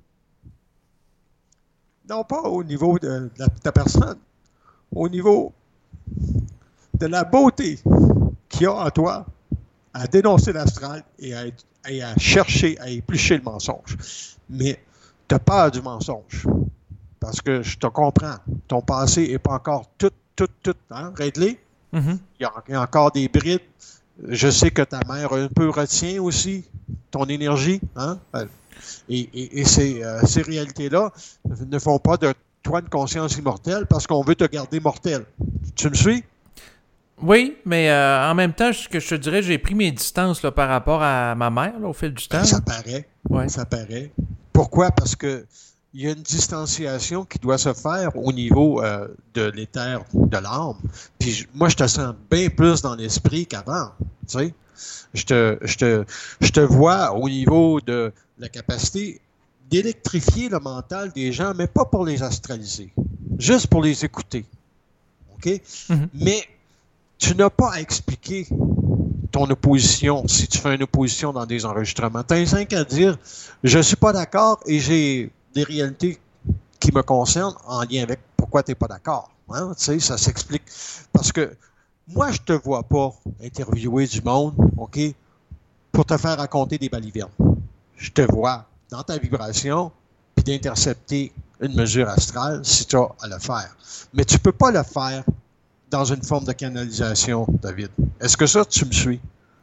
Non pas au niveau de, de, la, de ta personne, au niveau de la beauté qu'il y a en toi à dénoncer l'astral et à, et à chercher à éplucher le mensonge. Mais tu as peur du mensonge. Parce que je te comprends. Ton passé n'est pas encore tout, tout, tout hein, réglé. Mm-hmm. Il, y a, il y a encore des brides. Je sais que ta mère un peu retient aussi ton énergie. Hein? Et, et, et ces, euh, ces réalités-là ne font pas de toi une conscience immortelle parce qu'on veut te garder mortel. Tu me suis? Oui, mais euh, en même temps, ce que je te dirais, j'ai pris mes distances là, par rapport à ma mère là, au fil du temps. Ça paraît. Ouais. Ça paraît. Pourquoi? Parce que il y a une distanciation qui doit se faire au niveau euh, de l'éther de l'âme. Puis je, moi, je te sens bien plus dans l'esprit qu'avant. Tu sais? Je te, je te, je te vois au niveau de la capacité d'électrifier le mental des gens, mais pas pour les astraliser, juste pour les écouter. OK? Mm-hmm. Mais tu n'as pas à expliquer ton opposition si tu fais une opposition dans des enregistrements. Tu as rien qu'à dire « Je ne suis pas d'accord et j'ai des réalités qui me concernent en lien avec pourquoi tu n'es pas d'accord. Hein? » Tu sais, ça s'explique. Parce que moi, je te vois pas interviewer du monde, OK, pour te faire raconter des balivernes. Je te vois dans ta vibration puis d'intercepter une mesure astrale si tu as à le faire. Mais tu peux pas le faire dans une forme de canalisation, David. Est-ce que ça, tu me suis?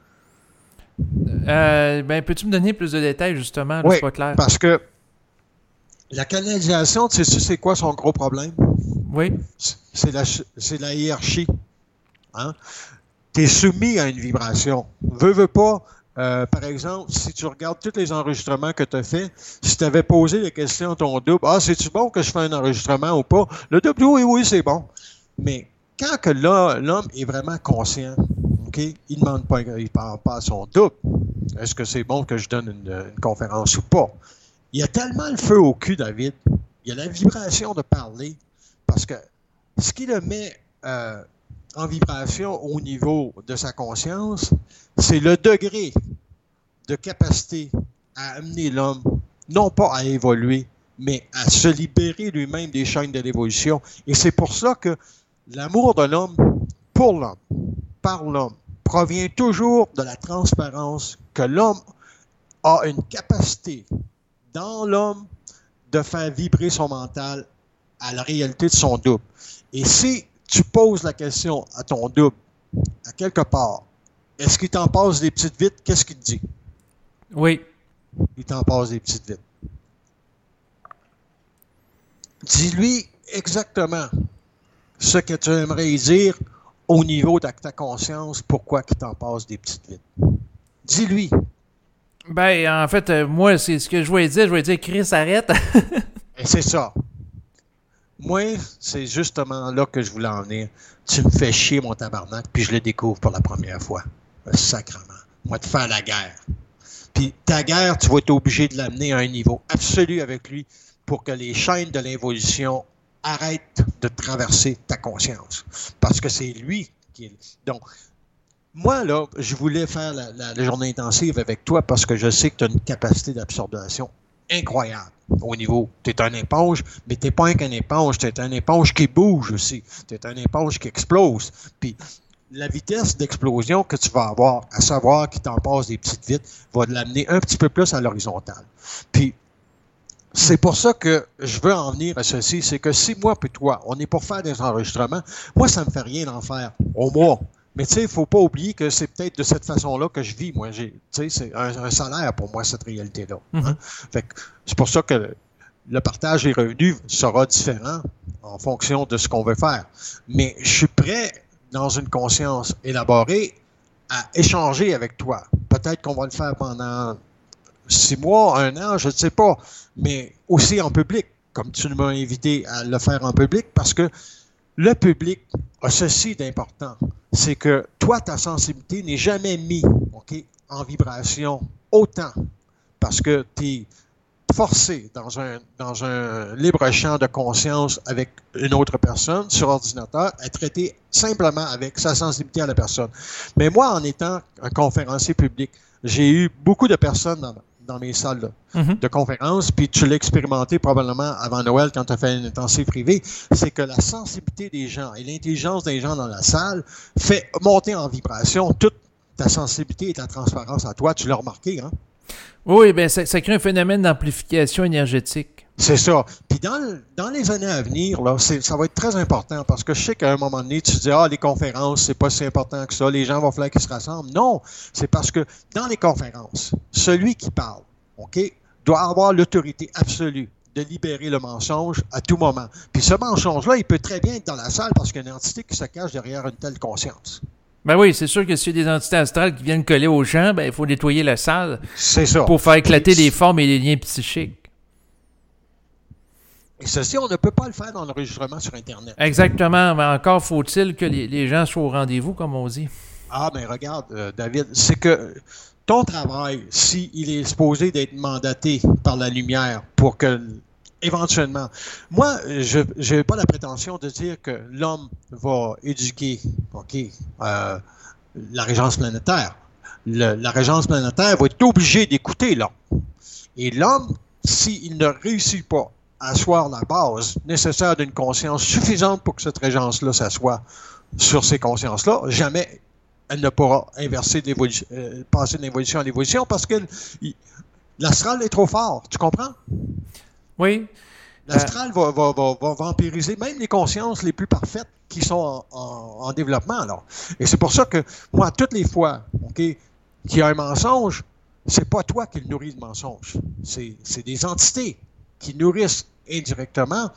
Euh, ben, peux-tu me donner plus de détails, justement? Là, oui, c'est pas clair. Parce que la canalisation, tu sais, c'est quoi son gros problème? Oui. C'est la, c'est la hiérarchie. Hein? Tu es soumis à une vibration. Veux, veux pas, euh, par exemple, si tu regardes tous les enregistrements que tu as faits, si tu avais posé la question à ton double, « Ah, c'est-tu bon que je fais un enregistrement ou pas? » Le double, oui, oui, c'est bon. Mais quand que là, l'homme est vraiment conscient, okay, il ne demande pas, il parle pas à son double. Est-ce que c'est bon que je donne une, une conférence ou pas? Il y a tellement le feu au cul, David. Il y a la vibration de parler. Parce que ce qui le met euh, en vibration au niveau de sa conscience, c'est le degré de capacité à amener l'homme, non pas à évoluer, mais à se libérer lui-même des chaînes de l'évolution. Et c'est pour ça que l'amour de l'homme, pour l'homme, par l'homme, provient toujours de la transparence que l'homme a une capacité dans l'homme de faire vibrer son mental à la réalité de son double. Et c'est tu poses la question à ton double, à quelque part, est-ce qu'il t'en passe des petites vites? Qu'est-ce qu'il te dit? Oui. Il t'en passe des petites vites. Dis-lui exactement ce que tu aimerais dire au niveau de ta conscience, pourquoi il t'en passe des petites vites. Dis-lui. Ben, en fait, euh, moi, c'est ce que je voulais dire. Je voulais dire, Chris, arrête. Et c'est ça. Moi, c'est justement là que je voulais en venir. Tu me fais chier, mon tabarnak, puis je le découvre pour la première fois. Sacrement. Moi, te faire la guerre. Puis ta guerre, tu vas être obligé de l'amener à un niveau absolu avec lui pour que les chaînes de l'involution arrêtent de traverser ta conscience. Parce que c'est lui qui est... Donc, moi, là, je voulais faire la, la, la journée intensive avec toi parce que je sais que tu as une capacité d'absorption incroyable au niveau. Tu es un éponge, mais tu n'es pas qu'un éponge, tu es un éponge qui bouge aussi. Tu es un éponge qui explose. Puis, la vitesse d'explosion que tu vas avoir, à savoir qu'il t'en passe des petites vites, va l'amener un petit peu plus à l'horizontale. Puis, c'est pour ça que je veux en venir à ceci, c'est que si moi puis toi, on est pour faire des enregistrements, moi, ça me fait rien d'en faire au mois. Mais tu sais, il ne faut pas oublier que c'est peut-être de cette façon-là que je vis. Moi, j'ai, tu sais, c'est un, un salaire pour moi, cette réalité-là. Hein? Mm-hmm. Fait que c'est pour ça que le, le partage des revenus sera différent en fonction de ce qu'on veut faire. Mais je suis prêt, dans une conscience élaborée, à échanger avec toi. Peut-être qu'on va le faire pendant six mois, un an, je ne sais pas, mais aussi en public, comme tu m'as invité à le faire en public, parce que le public a ceci d'important, c'est que toi, ta sensibilité n'est jamais mise okay, en vibration autant, parce que tu es forcé dans un, dans un libre champ de conscience avec une autre personne sur ordinateur à traiter simplement avec sa sensibilité à la personne. Mais moi, en étant un conférencier public, j'ai eu beaucoup de personnes dans, dans mes salles là, mm-hmm. de conférences, puis tu l'as expérimenté probablement avant Noël quand tu as fait une intensive privée, c'est que la sensibilité des gens et l'intelligence des gens dans la salle fait monter en vibration toute ta sensibilité et ta transparence à toi. Tu l'as remarqué, hein? Oui, bien, ça, ça crée un phénomène d'amplification énergétique. C'est ça. Puis dans, dans les années à venir, là, c'est, ça va être très important parce que je sais qu'à un moment donné, tu dis « Ah, les conférences, c'est pas si important que ça, les gens vont falloir qu'ils se rassemblent. » Non, c'est parce que dans les conférences, celui qui parle, OK, doit avoir l'autorité absolue de libérer le mensonge à tout moment. Puis ce mensonge-là, il peut très bien être dans la salle parce qu'il y a une entité qui se cache derrière une telle conscience. Ben oui, c'est sûr que s'il y a des entités astrales qui viennent coller aux gens, ben il faut nettoyer la salle. C'est ça. Pour faire éclater les formes et les liens psychiques. Et ceci, on ne peut pas le faire dans l'enregistrement sur Internet. Exactement, mais encore faut-il que les, les gens soient au rendez-vous, comme on dit. Ah, ben regarde, euh, David, c'est que ton travail, s'il est supposé d'être mandaté par la lumière pour que, éventuellement, moi, je n'ai pas la prétention de dire que l'homme va éduquer, OK, euh, la régence planétaire. Le, la régence planétaire va être obligée d'écouter l'homme. Et l'homme, s'il ne réussit pas à asseoir la base nécessaire d'une conscience suffisante pour que cette régence-là s'assoie sur ces consciences-là, jamais elle ne pourra inverser l'évolution, euh, passer de l'évolution à l'évolution parce que il, l'astral est trop fort. Tu comprends? Oui. L'astral euh... va, va, va, va vampiriser même les consciences les plus parfaites qui sont en, en, en développement. Alors. Et c'est pour ça que, moi, toutes les fois okay, qu'il y a un mensonge, c'est pas toi qui le nourris le mensonge. C'est, c'est des entités qui nourrissent indirectement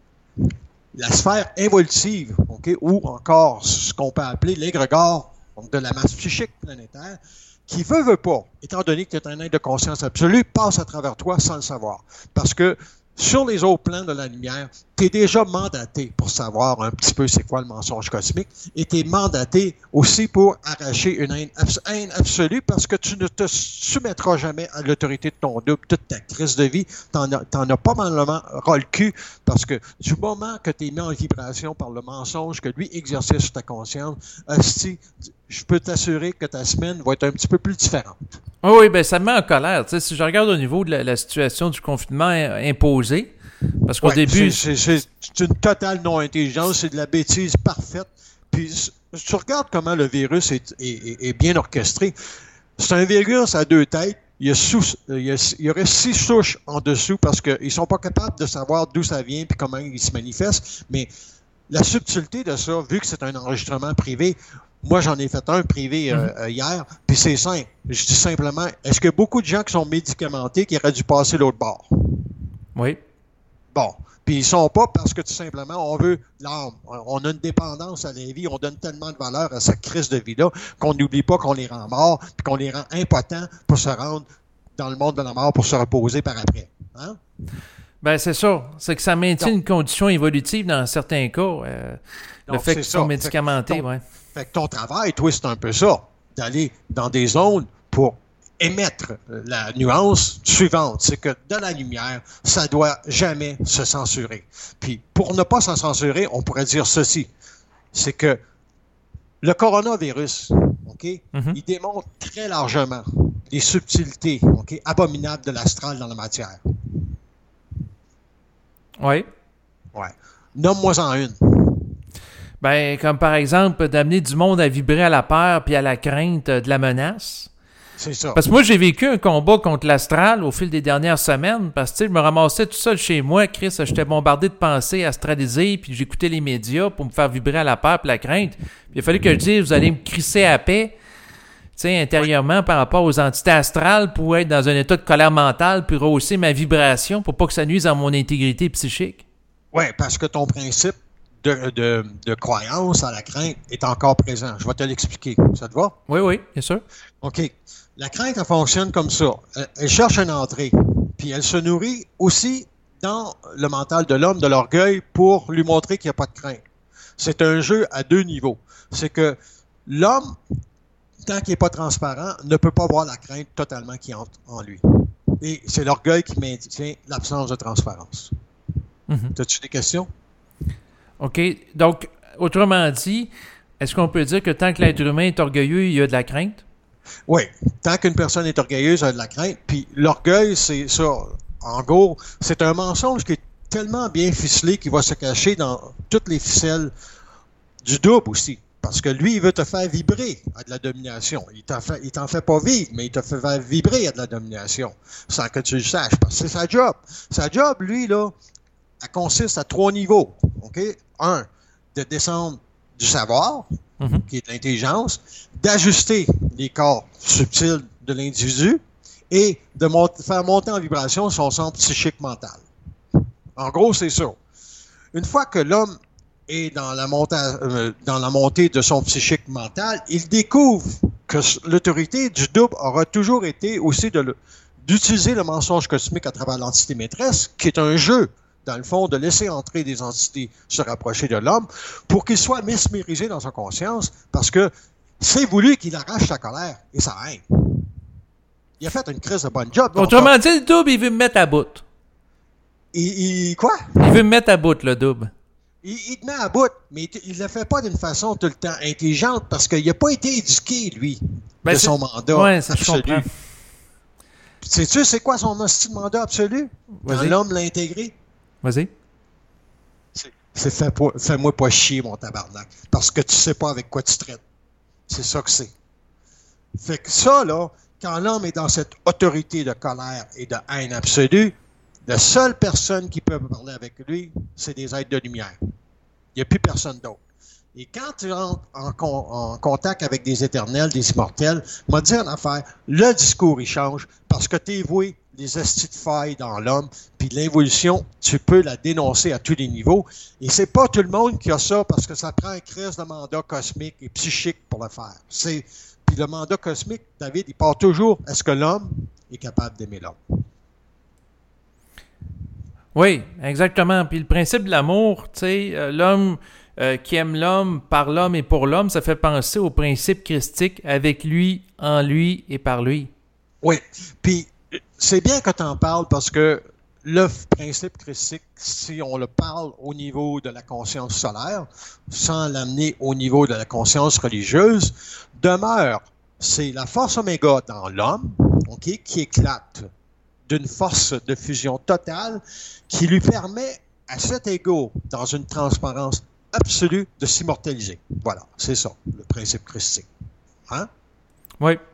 la sphère involutive, okay, ou encore ce qu'on peut appeler l'égrégore de la masse psychique planétaire, qui veut, veut pas, étant donné que tu es un être de conscience absolue, passe à travers toi sans le savoir. Parce que sur les autres plans de la lumière, tu es déjà mandaté pour savoir un petit peu c'est quoi le mensonge cosmique et tu es mandaté aussi pour arracher une haine, abs- haine absolue parce que tu ne te soumettras jamais à l'autorité de ton double toute ta crise de vie. Tu en as, t'en as pas malement ras le cul parce que du moment que tu es mis en vibration par le mensonge que lui exerçait sur ta conscience, asti, je peux t'assurer que ta semaine va être un petit peu plus différente. Oh oui, bien, ça me met en colère. Tu sais, si je regarde au niveau de la, la situation du confinement imposé, parce qu'au ouais, début... C'est, c'est, c'est une totale non-intelligence, c'est de la bêtise parfaite. Puis, tu regardes comment le virus est, est, est bien orchestré. C'est un virus à deux têtes. Il y, a sous, il, y a, il y aurait six souches en dessous parce qu'ils ne sont pas capables de savoir d'où ça vient et comment il se manifeste. Mais la subtilité de ça, vu que c'est un enregistrement privé, moi, j'en ai fait un privé euh, mm-hmm. hier, puis c'est simple. Je dis simplement, est-ce que beaucoup de gens qui sont médicamentés qui auraient dû passer l'autre bord? Oui. Bon. Puis ils sont pas parce que tout simplement, on veut l'âme. On a une dépendance à la vie, on donne tellement de valeur à cette crise de vie-là qu'on n'oublie pas qu'on les rend morts, puis qu'on les rend impotents pour se rendre dans le monde de la mort pour se reposer par après. Hein? Ben c'est ça. C'est que ça maintient Donc, une condition évolutive dans certains cas. Euh, le fait qu'ils sont médicamentés, oui. Fait que ton travail, toi, c'est un peu ça, d'aller dans des zones pour émettre la nuance suivante, c'est que de la lumière, ça doit jamais se censurer. Puis, pour ne pas s'en censurer, on pourrait dire ceci, c'est que le coronavirus, OK, mm-hmm. il démontre très largement les subtilités, OK, abominables de l'astral dans la matière. Oui. Ouais. Nomme-moi-en une. Ben, comme par exemple, d'amener du monde à vibrer à la peur puis à la crainte de la menace. C'est ça. Parce que moi, j'ai vécu un combat contre l'astral au fil des dernières semaines, parce que, tu sais, je me ramassais tout seul chez moi, Chris, j'étais bombardé de pensées astralisées, puis j'écoutais les médias pour me faire vibrer à la peur et la crainte. Puis il a fallu que je dise, vous allez me crisser à paix, tu sais, intérieurement, par rapport aux entités astrales, pour être dans un état de colère mentale, puis rehausser ma vibration pour pas que ça nuise à mon intégrité psychique. Oui, parce que ton principe de, de, de croyance à la crainte est encore présent. Je vais te l'expliquer. Ça te va? Oui, oui, bien sûr. OK. La crainte, elle fonctionne comme ça. Elle, elle cherche une entrée, puis elle se nourrit aussi dans le mental de l'homme, de l'orgueil, pour lui montrer qu'il n'y a pas de crainte. C'est un jeu à deux niveaux. C'est que l'homme, tant qu'il n'est pas transparent, ne peut pas voir la crainte totalement qui entre en lui. Et c'est l'orgueil qui maintient l'absence de transparence. Mm-hmm. As-tu des questions? OK. Donc, autrement dit, est-ce qu'on peut dire que tant que l'être humain est orgueilleux, il y a de la crainte? Oui. Tant qu'une personne est orgueilleuse, il y a de la crainte. Puis l'orgueil, c'est ça. En gros, c'est un mensonge qui est tellement bien ficelé qu'il va se cacher dans toutes les ficelles du double aussi. Parce que lui, il veut te faire vibrer à de la domination. Il t'en fait, il t'en fait pas vivre, mais il te fait faire vibrer à de la domination. Sans que tu le saches. Parce que c'est sa job. Sa job, lui, là, elle consiste à trois niveaux. OK? Un, de descendre du savoir, mm-hmm. qui est l'intelligence, d'ajuster les corps subtils de l'individu et de mont- faire monter en vibration son centre psychique mental. En gros, c'est ça. Une fois que l'homme est dans la, monta- euh, dans la montée de son psychique mental, il découvre que l'autorité du double aura toujours été aussi de le, d'utiliser le mensonge cosmique à travers l'entité maîtresse, qui est un jeu, dans le fond, de laisser entrer des entités se rapprocher de l'homme pour qu'il soit mesmérisé dans sa conscience, parce que c'est voulu qu'il arrache sa colère et sa haine. Il a fait une crise de bonne job. Autrement dit, le double, il veut me mettre à bout. Il, il quoi? Il veut me mettre à bout, le double. Il, il te met à bout, mais il ne le fait pas d'une façon tout le temps intelligente, parce qu'il n'a pas été éduqué, lui, ben de son mandat ouais, ça, absolu. Sais-tu, c'est quoi son style de mandat absolu? Quand l'homme l'a intégré? Vas-y. C'est, c'est fais pas, fais-moi pas chier, mon tabarnak. Parce que tu sais pas avec quoi tu traites. C'est ça que c'est. Fait que ça, là, quand l'homme est dans cette autorité de colère et de haine absolue, la seule personne qui peut parler avec lui, c'est des êtres de lumière. Il n'y a plus personne d'autre. Et quand tu entres en, con, en contact avec des éternels, des immortels, m'a dit en affaire, le discours, il change parce que tu es voué les estis de failles dans l'homme, puis l'évolution, tu peux la dénoncer à tous les niveaux. Et c'est pas tout le monde qui a ça, parce que ça prend un crise de mandat cosmique et psychique pour le faire. C'est, puis le mandat cosmique, David, il part toujours, est-ce que l'homme est capable d'aimer l'homme? Oui, exactement. Puis le principe de l'amour, tu sais, euh, l'homme euh, qui aime l'homme, par l'homme et pour l'homme, ça fait penser au principe christique, avec lui, en lui et par lui. Oui, puis c'est bien que tu en parles parce que le principe christique, si on le parle au niveau de la conscience solaire, sans l'amener au niveau de la conscience religieuse, demeure, c'est la force oméga dans l'homme, okay, qui éclate d'une force de fusion totale qui lui permet à cet ego, dans une transparence absolue, de s'immortaliser. Voilà, c'est ça, le principe christique. Hein? Oui.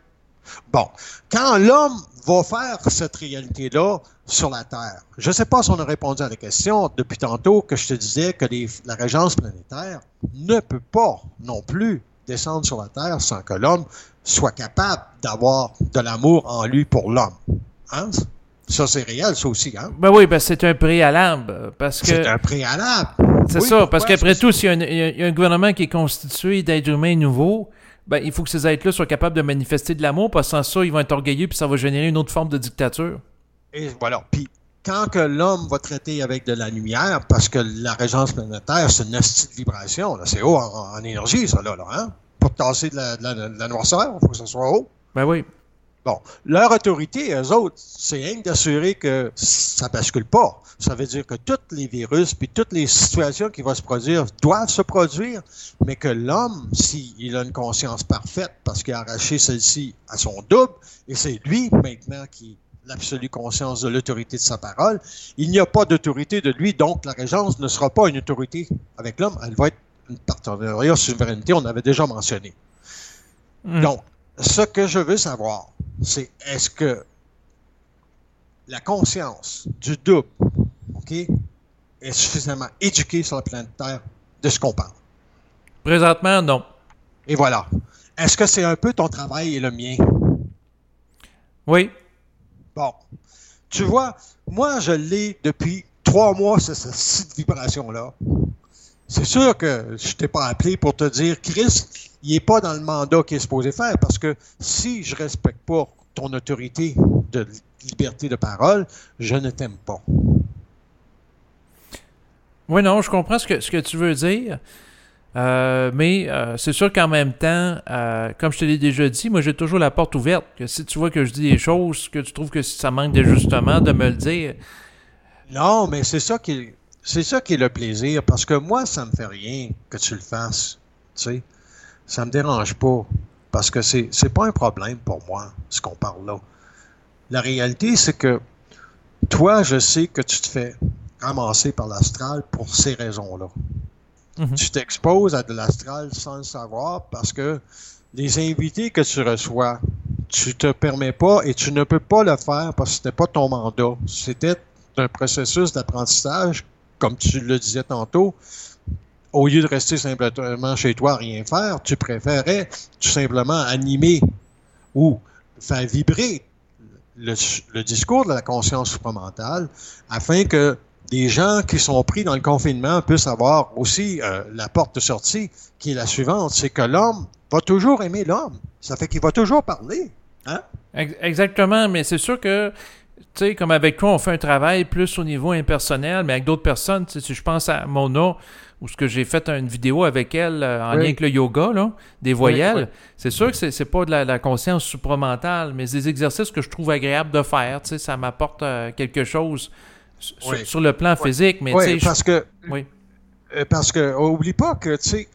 Bon, quand l'homme va faire cette réalité-là sur la Terre, je ne sais pas si on a répondu à la question depuis tantôt que je te disais que les, la régence planétaire ne peut pas non plus descendre sur la Terre sans que l'homme soit capable d'avoir de l'amour en lui pour l'homme. Hein? Ça, c'est réel, ça aussi. Hein? Ben oui, ben c'est un préalable. Parce que c'est un préalable. C'est oui, ça, parce qu'après tout, ça? s'il y a, un, il y a un gouvernement qui est constitué d'êtres humains nouveaux, ben, il faut que ces êtres-là soient capables de manifester de l'amour, parce que sans ça, ils vont être orgueilleux, puis ça va générer une autre forme de dictature. Et voilà. Puis, quand que l'homme va traiter avec de la lumière, parce que la régence planétaire, c'est une hostie de vibration, là, c'est haut en, en énergie, ça, là, là hein? Pour tasser de la, de la, de la noirceur, il faut que ça soit haut. Ben oui. Bon, leur autorité, eux autres, c'est rien que d'assurer que ça bascule pas. Ça veut dire que tous les virus puis toutes les situations qui vont se produire doivent se produire, mais que l'homme, s'il a une conscience parfaite parce qu'il a arraché celle-ci à son double, et c'est lui maintenant qui a l'absolue conscience de l'autorité de sa parole, il n'y a pas d'autorité de lui, donc la régence ne sera pas une autorité avec l'homme, elle va être une partenariat souveraineté, on avait déjà mentionné. Mmh. Donc, ce que je veux savoir, c'est est-ce que la conscience du double, OK, est suffisamment éduquée sur la planète Terre de ce qu'on parle? Présentement, non. Et voilà. Est-ce que c'est un peu ton travail et le mien? Oui. Bon. Tu vois, moi, je l'ai depuis trois mois, cette, cette vibration-là. C'est sûr que je t'ai pas appelé pour te dire, Chris, il n'est pas dans le mandat qu'il est supposé faire, parce que si je respecte pas ton autorité de liberté de parole, je ne t'aime pas. Oui, non, je comprends ce que, ce que tu veux dire, euh, mais euh, c'est sûr qu'en même temps, euh, comme je te l'ai déjà dit, moi j'ai toujours la porte ouverte, que si tu vois que je dis des choses, que tu trouves que ça manque d'ajustement, de me le dire. Non, mais c'est ça qui est, c'est ça qui est le plaisir, parce que moi, ça me fait rien que tu le fasses, tu sais. Ça me dérange pas, parce que c'est, c'est pas un problème pour moi, ce qu'on parle là. La réalité, c'est que toi, je sais que tu te fais ramasser par l'astral pour ces raisons-là. Mm-hmm. Tu t'exposes à de l'astral sans le savoir parce que les invités que tu reçois, tu te permets pas et tu ne peux pas le faire parce que c'était pas ton mandat. C'était un processus d'apprentissage, comme tu le disais tantôt. Au lieu de rester simplement chez toi à rien faire, tu préférais tout simplement animer ou faire vibrer le, le discours de la conscience supramentale afin que des gens qui sont pris dans le confinement puissent avoir aussi euh, la porte de sortie qui est la suivante, c'est que l'homme va toujours aimer l'homme. Ça fait qu'il va toujours parler. Hein? Exactement, mais c'est sûr que tu sais, comme avec toi, on fait un travail plus au niveau impersonnel, mais avec d'autres personnes, tu sais, si je pense à Mona, où ce que j'ai fait une vidéo avec elle euh, en oui. lien avec le yoga, là, des voyelles, oui, oui. c'est sûr que c'est, c'est pas de la, la conscience supramentale, mais c'est des exercices que je trouve agréable de faire, tu sais, ça m'apporte euh, quelque chose sur, oui. sur le plan oui. physique, mais oui, tu sais... parce je... que... Oui, euh, parce que, oublie pas que, tu sais,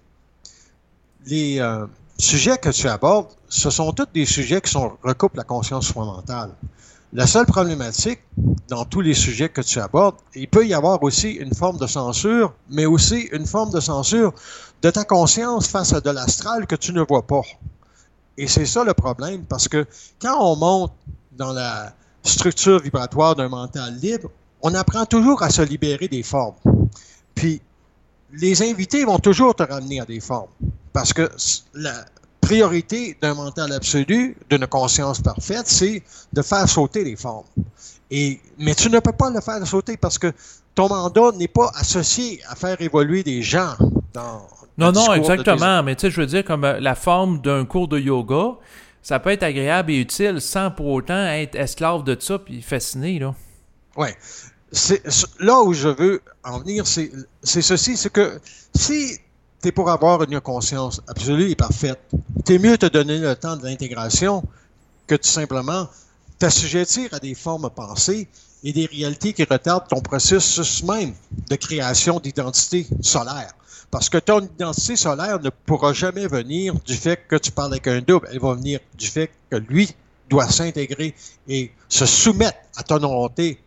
les euh, sujets que tu abordes, ce sont tous des sujets qui sont, recoupent la conscience supramentale. La seule problématique dans tous les sujets que tu abordes, il peut y avoir aussi une forme de censure, mais aussi une forme de censure de ta conscience face à de l'astral que tu ne vois pas. Et c'est ça le problème, parce que quand on monte dans la structure vibratoire d'un mental libre, on apprend toujours à se libérer des formes. Puis, les invités vont toujours te ramener à des formes, parce que la priorité d'un mental absolu, d'une conscience parfaite, c'est de faire sauter les formes. Et, mais tu ne peux pas le faire sauter parce que ton mandat n'est pas associé à faire évoluer des gens dans Non, non, exactement. Tes... Mais tu sais, je veux dire, comme la forme d'un cours de yoga, ça peut être agréable et utile sans pour autant être esclave de ça puis fasciné, là. Oui. C'est, là où je veux en venir, c'est, c'est ceci, c'est que si t'es pour avoir une conscience absolue et parfaite, t'es mieux te donner le temps de l'intégration que tout simplement t'assujettir à des formes pensées et des réalités qui retardent ton processus même de création d'identité solaire. Parce que ton identité solaire ne pourra jamais venir du fait que tu parles avec un double. Elle va venir du fait que lui doit s'intégrer et se soumettre à ton volonté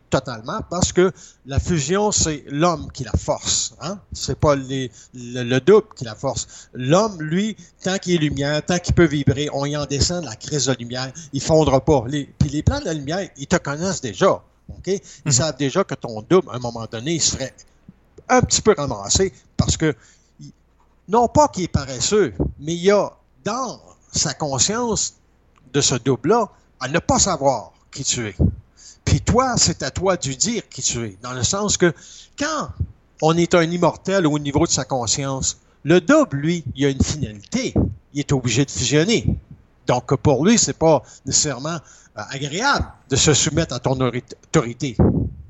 totalement parce que la fusion, c'est l'homme qui la force. Hein? C'est pas les, le, le double qui la force. L'homme, lui, tant qu'il est lumière, tant qu'il peut vibrer, on y en descend de la crise de lumière, il fondra pas. Les, puis les plans de la lumière, ils te connaissent déjà. Okay? Ils mm-hmm. savent déjà que ton double, à un moment donné, il serait un petit peu ramassé parce que, non pas qu'il est paresseux, mais il y a dans sa conscience de ce double-là à ne pas savoir qui tu es. Puis toi, c'est à toi de lui dire qui tu es, dans le sens que quand on est un immortel au niveau de sa conscience, le double, lui, il a une finalité. Il est obligé de fusionner. Donc, pour lui, c'est pas nécessairement euh, agréable de se soumettre à ton autorité.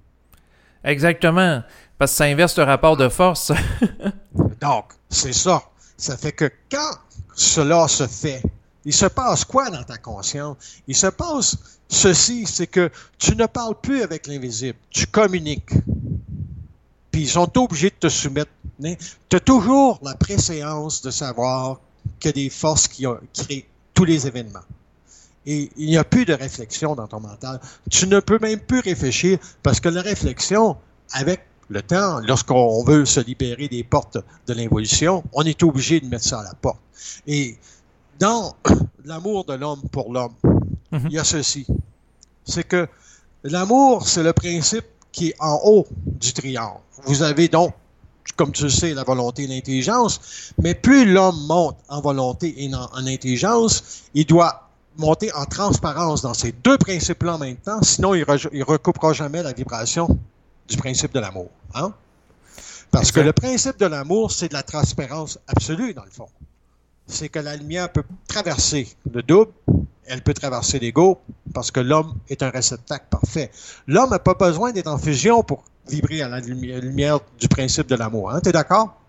Exactement, parce que ça inverse le rapport de force. Donc, c'est ça. Ça fait que quand cela se fait, il se passe quoi dans ta conscience? Il se passe ceci, c'est que tu ne parles plus avec l'invisible, tu communiques. Puis ils sont obligés de te soumettre. Tu as toujours la préséance de savoir qu'il y a des forces qui ont créé tous les événements. Et il n'y a plus de réflexion dans ton mental. Tu ne peux même plus réfléchir parce que la réflexion, avec le temps, lorsqu'on veut se libérer des portes de l'involution, on est obligé de mettre ça à la porte. Et dans l'amour de l'homme pour l'homme, mm-hmm. il y a ceci. C'est que l'amour, c'est le principe qui est en haut du triangle. Vous avez donc, comme tu le sais, la volonté et l'intelligence, mais plus l'homme monte en volonté et en, en intelligence, il doit monter en transparence dans ces deux principes-là en même temps, sinon il ne recoupera jamais la vibration du principe de l'amour. Hein? Parce exact. Que le principe de l'amour, c'est de la transparence absolue, dans le fond. C'est que la lumière peut traverser le double, elle peut traverser l'ego, parce que l'homme est un réceptacle parfait. L'homme n'a pas besoin d'être en fusion pour vibrer à la lumière, lumière du principe de l'amour. Hein? Tu es d'accord?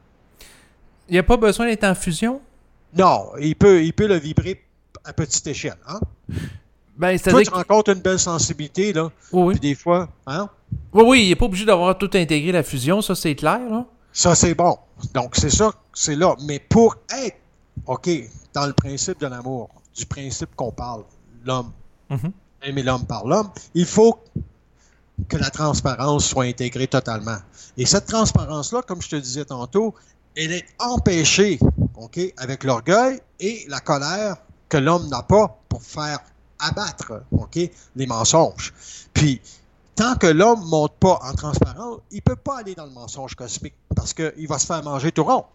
Il n'y a pas besoin d'être en fusion? Non, il peut, il peut le vibrer à petite échelle. Hein? Ben, Toi, tu rencontres une belle sensibilité, là. Oui, oui. Puis des fois, hein? Oui, oui, il n'est pas obligé d'avoir tout intégré la fusion, ça c'est clair, là. Ça, c'est bon. Donc, c'est ça, c'est là. Mais pour être, OK, dans le principe de l'amour, du principe qu'on parle, l'homme, mm-hmm. aimer l'homme par l'homme, il faut que la transparence soit intégrée totalement. Et cette transparence-là, comme je te disais tantôt, elle est empêchée, OK, avec l'orgueil et la colère que l'homme n'a pas pour faire abattre, OK, les mensonges. Puis, tant que l'homme ne monte pas en transparence, il ne peut pas aller dans le mensonge cosmique parce qu'il va se faire manger tout rond.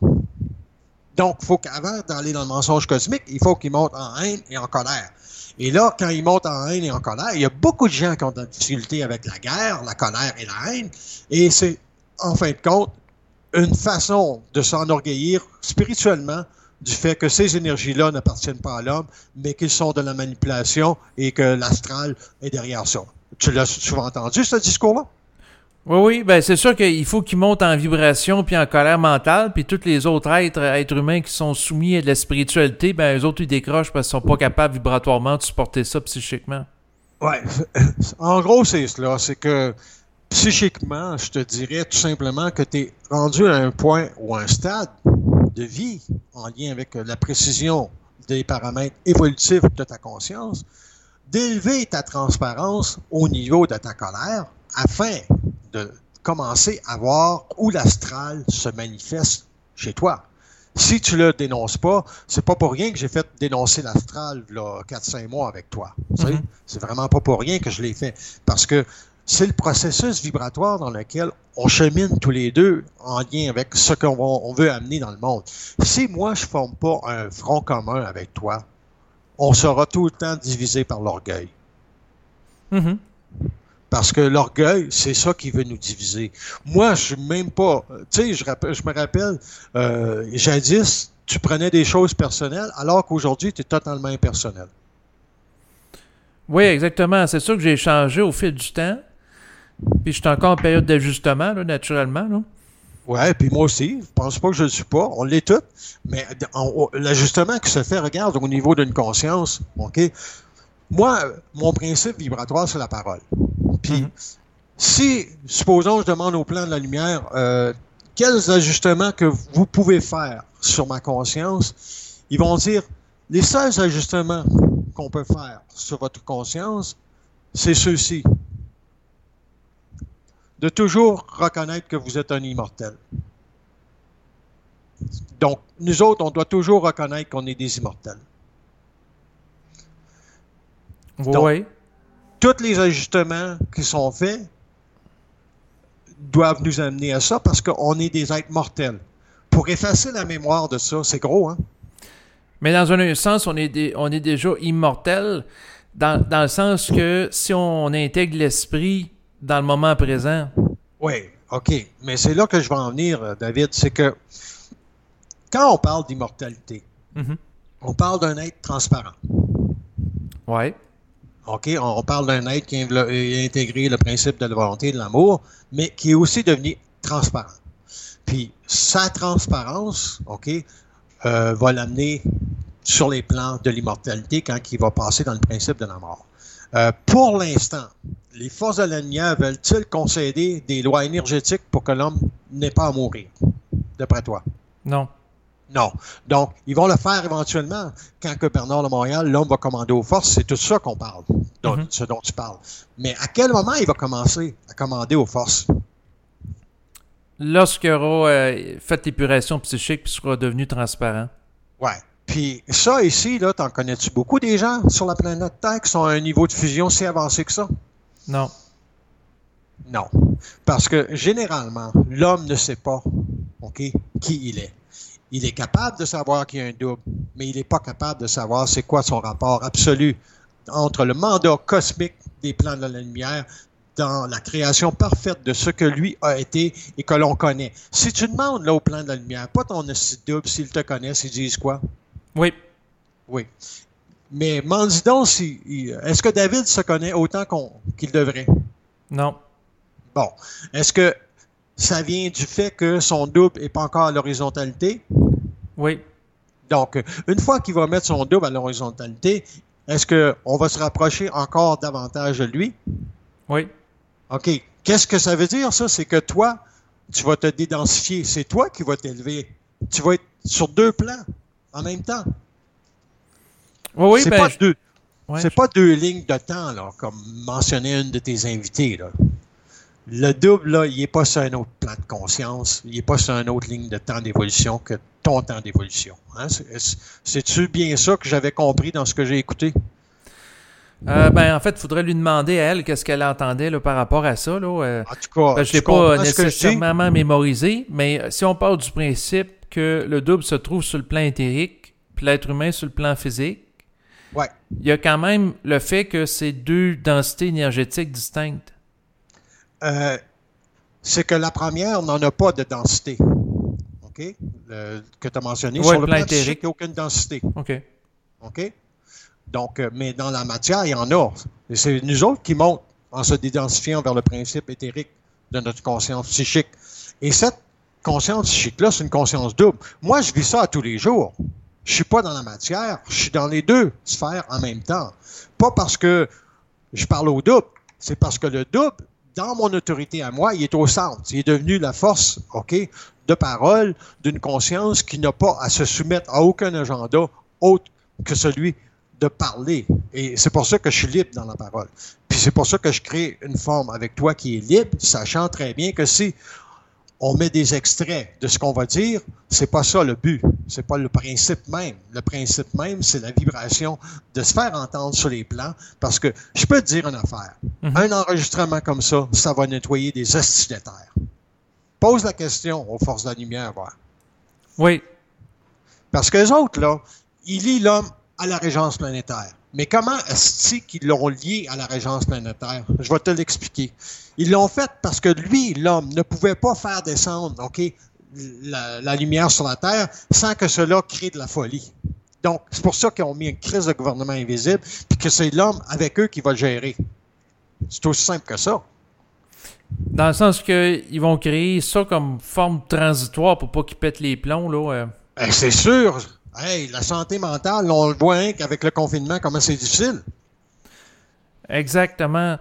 Donc, il faut qu'avant d'aller dans le mensonge cosmique, il faut qu'il monte en haine et en colère. Et là, quand il monte en haine et en colère, il y a beaucoup de gens qui ont de la difficulté avec la guerre, la colère et la haine. Et c'est, en fin de compte, une façon de s'enorgueillir spirituellement du fait que ces énergies-là n'appartiennent pas à l'homme, mais qu'ils sont de la manipulation et que l'astral est derrière ça. Tu l'as souvent entendu, ce discours-là? Oui, oui, ben c'est sûr qu'il faut qu'ils montent en vibration puis en colère mentale, puis tous les autres êtres, êtres humains qui sont soumis à de la spiritualité, ben eux autres, ils décrochent parce qu'ils sont pas capables vibratoirement de supporter ça psychiquement. Oui, en gros, c'est cela, c'est que psychiquement, je te dirais tout simplement que tu es rendu à un point ou un stade de vie en lien avec la précision des paramètres évolutifs de ta conscience, d'élever ta transparence au niveau de ta colère afin de commencer à voir où l'astral se manifeste chez toi. Si tu le dénonces pas, c'est pas pour rien que j'ai fait dénoncer l'astral là quatre cinq mois avec toi. Mm-hmm. C'est vraiment pas pour rien que je l'ai fait. Parce que c'est le processus vibratoire dans lequel on chemine tous les deux en lien avec ce qu'on on veut amener dans le monde. Si moi, je forme pas un front commun avec toi, on sera tout le temps divisé par l'orgueil. Mm-hmm. Parce que l'orgueil, c'est ça qui veut nous diviser. Moi, je suis même pas... Tu sais, je, je me rappelle, euh, jadis, tu prenais des choses personnelles, alors qu'aujourd'hui, tu es totalement impersonnel. Oui, exactement. C'est sûr que j'ai changé au fil du temps. Puis je suis encore en période d'ajustement, là, naturellement. Là. Ouais, puis moi aussi. Je pense pas que je le suis pas. On l'est tous. Mais on, l'ajustement qui se fait, regarde, au niveau d'une conscience, OK? Moi, mon principe vibratoire, c'est la parole. Puis, mm-hmm. si, supposons, je demande au plan de la lumière, euh, quels ajustements que vous pouvez faire sur ma conscience, ils vont dire, les seuls ajustements qu'on peut faire sur votre conscience, c'est ceux-ci. de toujours reconnaître que vous êtes un immortel. Donc, nous autres, on doit toujours reconnaître qu'on est des immortels. Oui. Donc, tous les ajustements qui sont faits doivent nous amener à ça parce qu'on est des êtres mortels. Pour effacer la mémoire de ça, c'est gros, hein? Mais dans un sens, on est, des, on est déjà immortel, dans, dans le sens que si on intègre l'esprit dans le moment présent. Oui, OK. Mais c'est là que je vais en venir, David. C'est que quand on parle d'immortalité, Mm-hmm. on parle d'un être transparent. Oui. OK? On parle d'un être qui a intégré le principe de la volonté et de l'amour, mais qui est aussi devenu transparent. Puis, sa transparence, OK, euh, va l'amener sur les plans de l'immortalité quand il va passer dans le principe de la mort. Euh, pour l'instant, les forces de la lumière veulent-ils concéder des lois énergétiques pour que l'homme n'ait pas à mourir, d'après toi? Non. Non. Donc, ils vont le faire éventuellement quand que Bernard de Montréal, l'homme va commander aux forces. C'est tout ça qu'on parle, donc, Mm-hmm. ce dont tu parles. Mais à quel moment il va commencer à commander aux forces? Lorsqu'il aura euh, fait l'épuration psychique puis sera devenu transparent. Ouais. Puis ça ici, là, t'en connais-tu beaucoup des gens sur la planète Terre qui sont à un niveau de fusion si avancé que ça? Non. Non. Parce que généralement, l'homme ne sait pas, OK, qui il est. Il est capable de savoir qu'il y a un double, mais il n'est pas capable de savoir c'est quoi son rapport absolu entre le mandat cosmique des plans de la lumière dans la création parfaite de ce que lui a été et que l'on connaît. Si tu demandes là au plan de la lumière, pas ton double, s'ils te connaissent, ils disent quoi? Oui. Oui. Mais m'en dis donc, si, est-ce que David se connaît autant qu'on, qu'il devrait? Non. Bon. Est-ce que ça vient du fait que son double n'est pas encore à l'horizontalité? Oui. Donc, une fois qu'il va mettre son double à l'horizontalité, est-ce qu'on va se rapprocher encore davantage de lui? Oui. OK. Qu'est-ce que ça veut dire, ça? C'est que toi, tu vas te dédensifier. C'est toi qui vas t'élever. Tu vas être sur deux plans en même temps. Oui, oui, c'est ben, pas je... deux. ouais, c'est je... pas deux lignes de temps, là, comme mentionnait une de tes invités, là. Le double, là, il n'est pas sur un autre plan de conscience, il n'est pas sur une autre ligne de temps d'évolution que ton temps d'évolution. Hein? C'est, c'est-tu bien ça que j'avais compris dans ce que j'ai écouté? Euh, ben, en fait, il faudrait lui demander à elle qu'est-ce qu'elle entendait là, par rapport à ça. Là. Euh, en tout cas, ben, je ne l'ai pas nécessairement mémorisé, mais si on part du principe que le double se trouve sur le plan éthérique, puis l'être humain sur le plan physique, ouais. Il y a quand même le fait que c'est deux densités énergétiques distinctes. Euh, c'est que la première n'en a pas de densité. OK? Le, que tu as mentionné. Ouais, sur le le plan plan éthérique, physique, il n'y a aucune densité. OK. OK? Donc, euh, mais dans la matière, il y en a. Et c'est nous autres qui montent en se dédensifiant vers le principe éthérique de notre conscience psychique. Et cette conscience psychique-là, c'est une conscience double. Moi, je vis ça à tous les jours. Je ne suis pas dans la matière, je suis dans les deux sphères en même temps. Pas parce que je parle au double, c'est parce que le double, dans mon autorité à moi, il est au centre. Il est devenu la force, OK, de parole d'une conscience qui n'a pas à se soumettre à aucun agenda autre que celui de parler. Et c'est pour ça que je suis libre dans la parole. Puis c'est pour ça que je crée une forme avec toi qui est libre, sachant très bien que si on met des extraits de ce qu'on va dire, c'est pas ça le but. C'est pas le principe même. Le principe même, c'est la vibration de se faire entendre sur les plans. Parce que je peux te dire une affaire. Mm-hmm. Un enregistrement comme ça, ça va nettoyer des hosties de terre. Pose la question aux forces de la lumière, voir. Oui. Parce que les autres, là, ils lient l'homme à la régence planétaire. Mais comment est-ce qu'ils l'ont lié à la régence planétaire? Je vais te l'expliquer. Ils l'ont fait parce que lui, l'homme, ne pouvait pas faire descendre, OK, la, la lumière sur la Terre sans que cela crée de la folie. Donc, c'est pour ça qu'ils ont mis une crise de gouvernement invisible puis que c'est l'homme avec eux qui va le gérer. C'est aussi simple que ça. Dans le sens qu'ils vont créer ça comme forme transitoire pour pas qu'ils pètent les plombs, là. Euh. Ben, c'est sûr. Hey, la santé mentale, on le voit hein, qu'avec le confinement, comment c'est difficile. Exactement.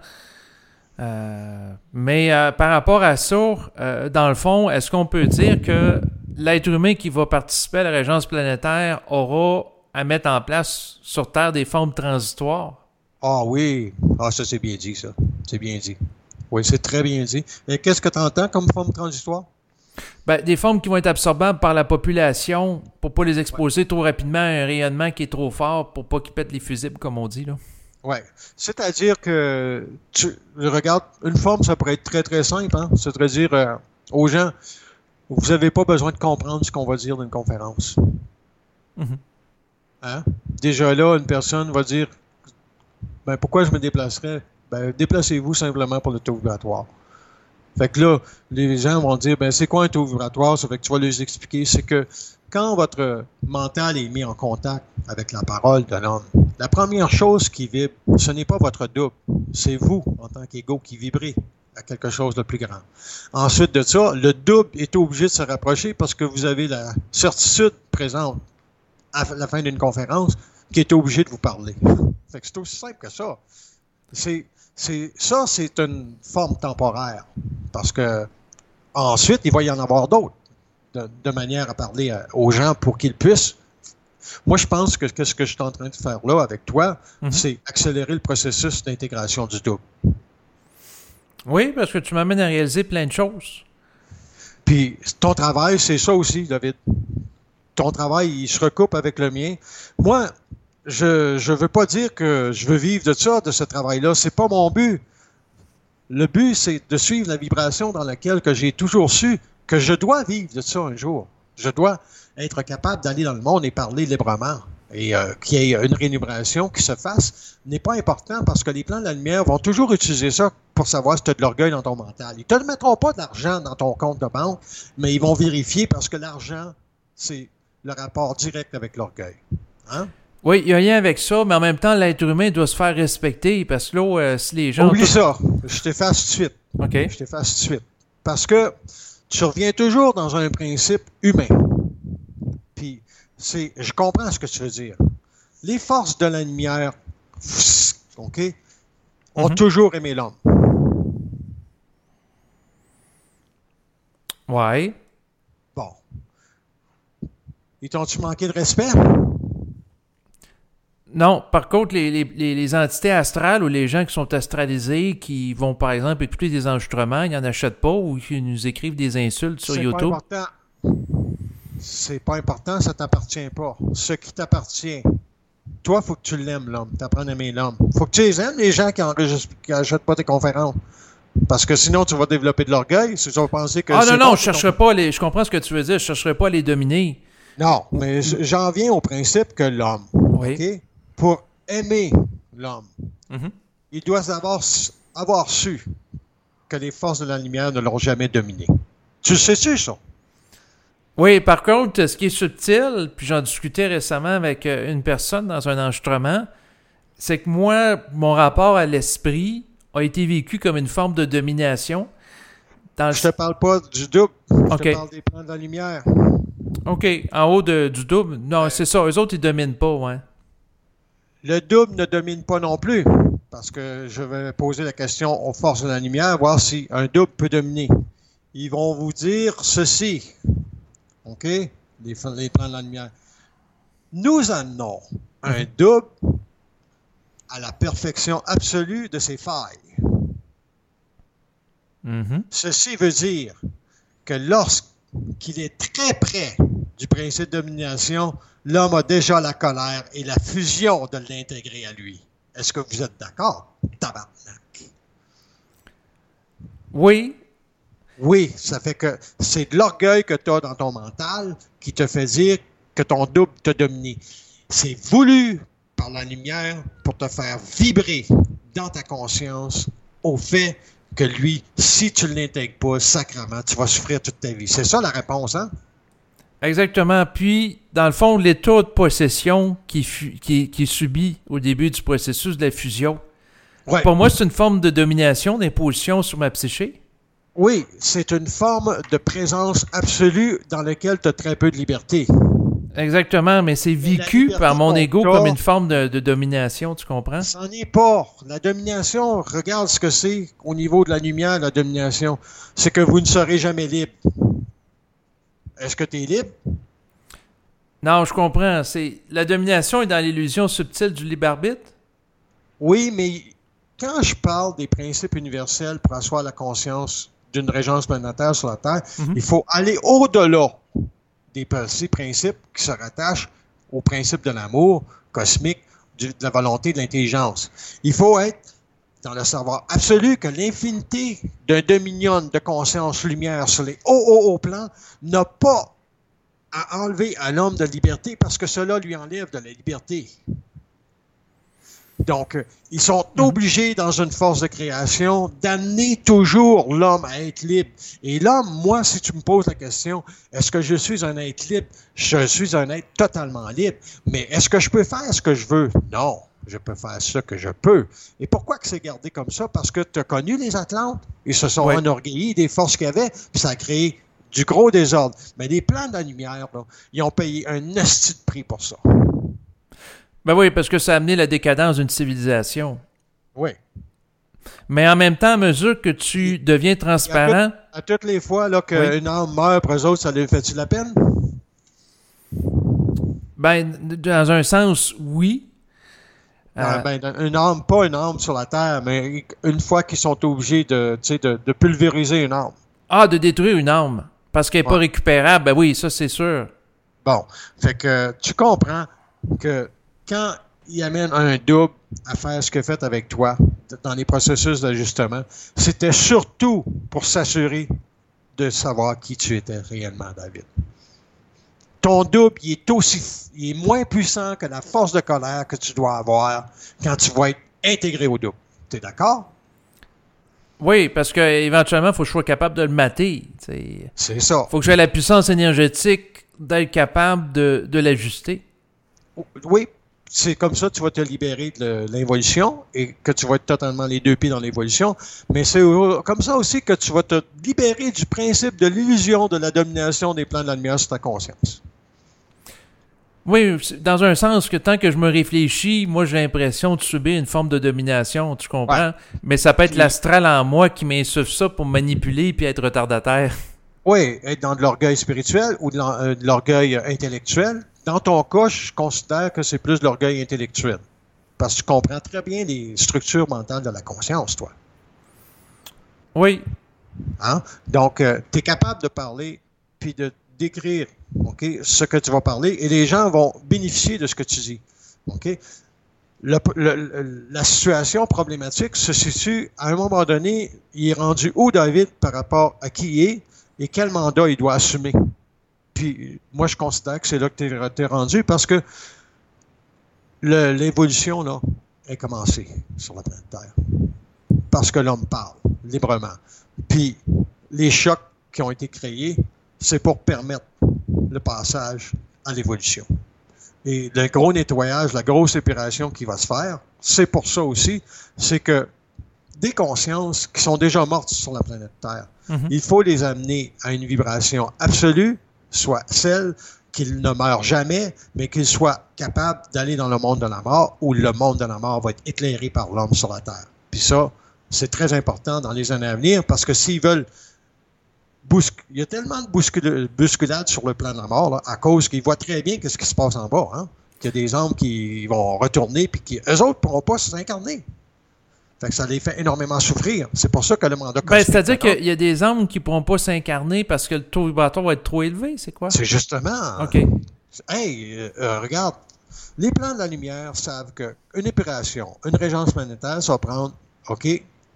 Euh, mais euh, par rapport à ça, euh, dans le fond, est-ce qu'on peut dire que l'être humain qui va participer à la régence planétaire aura à mettre en place sur Terre des formes transitoires? Ah oui. Ah, ça, c'est bien dit, ça. C'est bien dit. Oui, c'est très bien dit. Et qu'est-ce que tu entends comme forme transitoire? Ben, des formes qui vont être absorbables par la population pour ne pas les exposer ouais. trop rapidement à un rayonnement qui est trop fort pour pas qu'ils pètent les fusibles, comme on dit, là. Oui. C'est-à-dire que, tu regardes, une forme, ça pourrait être très, très simple. Hein? C'est-à-dire euh, aux gens, vous n'avez pas besoin de comprendre ce qu'on va dire dans une conférence. Mm-hmm. Hein? Déjà là, une personne va dire, ben pourquoi je me déplacerais? Ben, déplacez-vous simplement pour le taux vibratoire. Fait que là, les gens vont dire, ben c'est quoi un taux vibratoire? Ça fait que tu vas les expliquer. C'est que quand votre mental est mis en contact avec la parole de l'homme, la première chose qui vibre, ce n'est pas votre double, c'est vous, en tant qu'ego, qui vibrez à quelque chose de plus grand. Ensuite de ça, le double est obligé de se rapprocher parce que vous avez la certitude présente à la fin d'une conférence qui est obligé de vous parler. Fait que c'est aussi simple que ça. C'est, c'est, ça, c'est une forme temporaire. Parce que ensuite, il va y en avoir d'autres, de, de manière à parler à, aux gens pour qu'ils puissent. Moi, je pense que, que ce que je suis en train de faire là avec toi, mm-hmm. c'est accélérer le processus d'intégration du double. Oui, parce que tu m'amènes à réaliser plein de choses. Puis, ton travail, c'est ça aussi, David. Ton travail, il se recoupe avec le mien. Moi, je je veux pas dire que je veux vivre de ça, de ce travail-là. C'est pas mon but. Le but, c'est de suivre la vibration dans laquelle que j'ai toujours su que je dois vivre de ça un jour. Je dois être capable d'aller dans le monde et parler librement. Et euh, qu'il y ait une rémunération qui se fasse n'est pas important parce que les plans de la lumière vont toujours utiliser ça pour savoir si tu as de l'orgueil dans ton mental. Ils ne te mettront pas d'argent dans ton compte de banque, mais ils vont vérifier parce que l'argent, c'est le rapport direct avec l'orgueil. Hein? Oui, il y a un lien avec ça, mais en même temps, l'être humain doit se faire respecter parce que là, euh, si les gens... Oublie tout... ça. Je t'efface tout de suite. OK. Je t'efface tout de suite. Parce que tu reviens toujours dans un principe humain. Puis, c'est, je comprends ce que tu veux dire. Les forces de la lumière, OK, ont mm-hmm. toujours aimé l'homme. Ouais. Bon. Ils t'ont-tu manqué de respect? Non. Par contre, les, les, les entités astrales ou les gens qui sont astralisés, qui vont, par exemple, écouter des enregistrements, ils n'en achètent pas ou qui nous écrivent des insultes sur c'est YouTube. Pas important. C'est pas important, ça t'appartient pas. Ce qui t'appartient, toi, il faut que tu l'aimes, l'homme. Tu apprends à aimer l'homme. Il faut que tu les aimes, les gens qui n'achètent pas tes conférences. Parce que sinon, tu vas développer de l'orgueil. Si tu vas penser que ah c'est non, non, bon, je chercherai ton... pas à les... Je comprends ce que tu veux dire. Je chercherai pas à les dominer. Non, mais j'en viens au principe que l'homme, oui. OK, pour aimer l'homme, mm-hmm. il doit avoir, avoir su que les forces de la lumière ne l'ont jamais dominé. Tu le sais-tu, ça? Oui, par contre, ce qui est subtil, puis j'en discutais récemment avec une personne dans un enregistrement, c'est que moi, mon rapport à l'esprit a été vécu comme une forme de domination. Dans Je le... te parle pas du double, je okay. te parle des plans de la lumière. OK, en haut de, du double. Non, c'est ça, eux autres, ils dominent pas, ouais. Le double ne domine pas non plus, parce que je vais poser la question aux forces de la lumière, voir si un double peut dominer. Ils vont vous dire ceci. OK? Les, les plans de la lumière. Nous amenons un double à la perfection absolue de ses failles. Mm-hmm. Ceci veut dire que lorsqu'il est très près du principe de domination, l'homme a déjà la colère et la fusion de l'intégrer à lui. Est-ce que vous êtes d'accord? Tabarnak. Oui. Oui, ça fait que c'est de l'orgueil que tu as dans ton mental qui te fait dire que ton double t'a dominé. C'est voulu par la lumière pour te faire vibrer dans ta conscience au fait que lui, si tu ne l'intègres pas sacrément, tu vas souffrir toute ta vie. C'est ça la réponse, hein? Exactement. Puis, dans le fond, l'état de possession qui, fu- qui, qui est subi au début du processus de la fusion, ouais. Pour moi, c'est une forme de domination, d'imposition sur ma psyché. Oui, c'est une forme de présence absolue dans laquelle tu as très peu de liberté. Exactement, mais c'est vécu mais par mon ego comme une forme de, de domination, tu comprends? Ça n'en est pas. La domination, regarde ce que c'est au niveau de la lumière, la domination. C'est que vous ne serez jamais libre. Est-ce que tu es libre? Non, je comprends. C'est la domination est dans l'illusion subtile du libre arbitre? Oui, mais quand je parle des principes universels pour asseoir la conscience d'une régence planétaire sur la Terre, mm-hmm. il faut aller au-delà des ces principes qui se rattachent au principe de l'amour cosmique, de la volonté, de l'intelligence. Il faut être dans le savoir absolu que l'infinité d'un dominion de conscience lumière sur les hauts, hauts, hauts plans n'a pas à enlever à l'homme de liberté parce que cela lui enlève de la liberté. Donc, ils sont obligés, dans une force de création, d'amener toujours l'homme à être libre. Et l'homme, moi, si tu me poses la question, est-ce que je suis un être libre? Je suis un être totalement libre. Mais est-ce que je peux faire ce que je veux? Non, je peux faire ce que je peux. Et pourquoi que c'est gardé comme ça? Parce que tu as connu les Atlantes. Ils se sont oui. enorgueillis des forces qu'il y avait, puis ça a créé du gros désordre. Mais les plans de la lumière, là, ils ont payé un asti de prix pour ça. Ben oui, parce que ça a amené la décadence d'une civilisation. Oui. Mais en même temps, à mesure que tu deviens transparent... À, tout, à toutes les fois là, qu'une oui. âme meurt pour eux autres, ça lui fait-tu la peine? Ben, dans un sens, oui. Euh, ben, une âme, pas une âme sur la Terre, mais une fois qu'ils sont obligés de, de, de pulvériser une âme. Ah, de détruire une âme, parce qu'elle n'est ouais. pas récupérable. Ben oui, ça, c'est sûr. Bon, fait que tu comprends que quand il amène un double à faire ce qu'il a fait avec toi dans les processus d'ajustement, c'était surtout pour s'assurer de savoir qui tu étais réellement, David. Ton double, il est aussi, il est moins puissant que la force de colère que tu dois avoir quand tu vas être intégré au double. Tu es d'accord? Oui, parce qu'éventuellement, il faut que je sois capable de le mater. T'sais. C'est ça. Il faut que j'aie la puissance énergétique d'être capable de, de l'ajuster. Oui. C'est comme ça que tu vas te libérer de l'involution et que tu vas être totalement les deux pieds dans l'évolution. Mais c'est comme ça aussi que tu vas te libérer du principe de l'illusion de la domination des plans de la lumière sur ta conscience. Oui, dans un sens que tant que je me réfléchis, moi j'ai l'impression de subir une forme de domination, tu comprends? Ouais. Mais ça peut être l'astral en moi qui m'insuffle ça pour manipuler puis être retardataire. Oui, être dans de l'orgueil spirituel ou de l'orgueil intellectuel. Dans ton cas, je considère que c'est plus de l'orgueil intellectuel. Parce que tu comprends très bien les structures mentales de la conscience, toi. Oui. Hein? Donc, euh, tu es capable de parler puis de décrire okay, ce que tu vas parler et les gens vont bénéficier de ce que tu dis. Okay? Le, le, la situation problématique se situe, à un moment donné, il est rendu où, David, par rapport à qui il est et quel mandat il doit assumer. Puis, moi, je considère que c'est là que tu es rendu parce que le, l'évolution, là, est commencée sur la planète Terre. Parce que l'homme parle librement. Puis, les chocs qui ont été créés, c'est pour permettre le passage à l'évolution. Et le gros nettoyage, la grosse épuration qui va se faire, c'est pour ça aussi, c'est que des consciences qui sont déjà mortes sur la planète Terre, mm-hmm. il faut les amener à une vibration absolue, soit celle qu'ils ne meurent jamais, mais qu'ils soient capables d'aller dans le monde de la mort, où le monde de la mort va être éclairé par l'homme sur la Terre. Puis ça, c'est très important dans les années à venir, parce que s'ils veulent bousculer, il y a tellement de bouscul- bousculades sur le plan de la mort, là, à cause qu'ils voient très bien ce qui se passe en bas, hein? Qu'il y a des âmes qui vont retourner, puis qui, eux autres ne pourront pas s'incarner. Fait que ça les fait énormément souffrir. C'est pour ça que le mandat ben, c'est-à-dire qu'il y a des âmes qui ne pourront pas s'incarner parce que le taux vibratoire va être trop élevé, c'est quoi? C'est justement... OK. Hey, euh, regarde, les plans de la lumière savent qu'une épuration, une régence planétaire, ça va prendre, OK,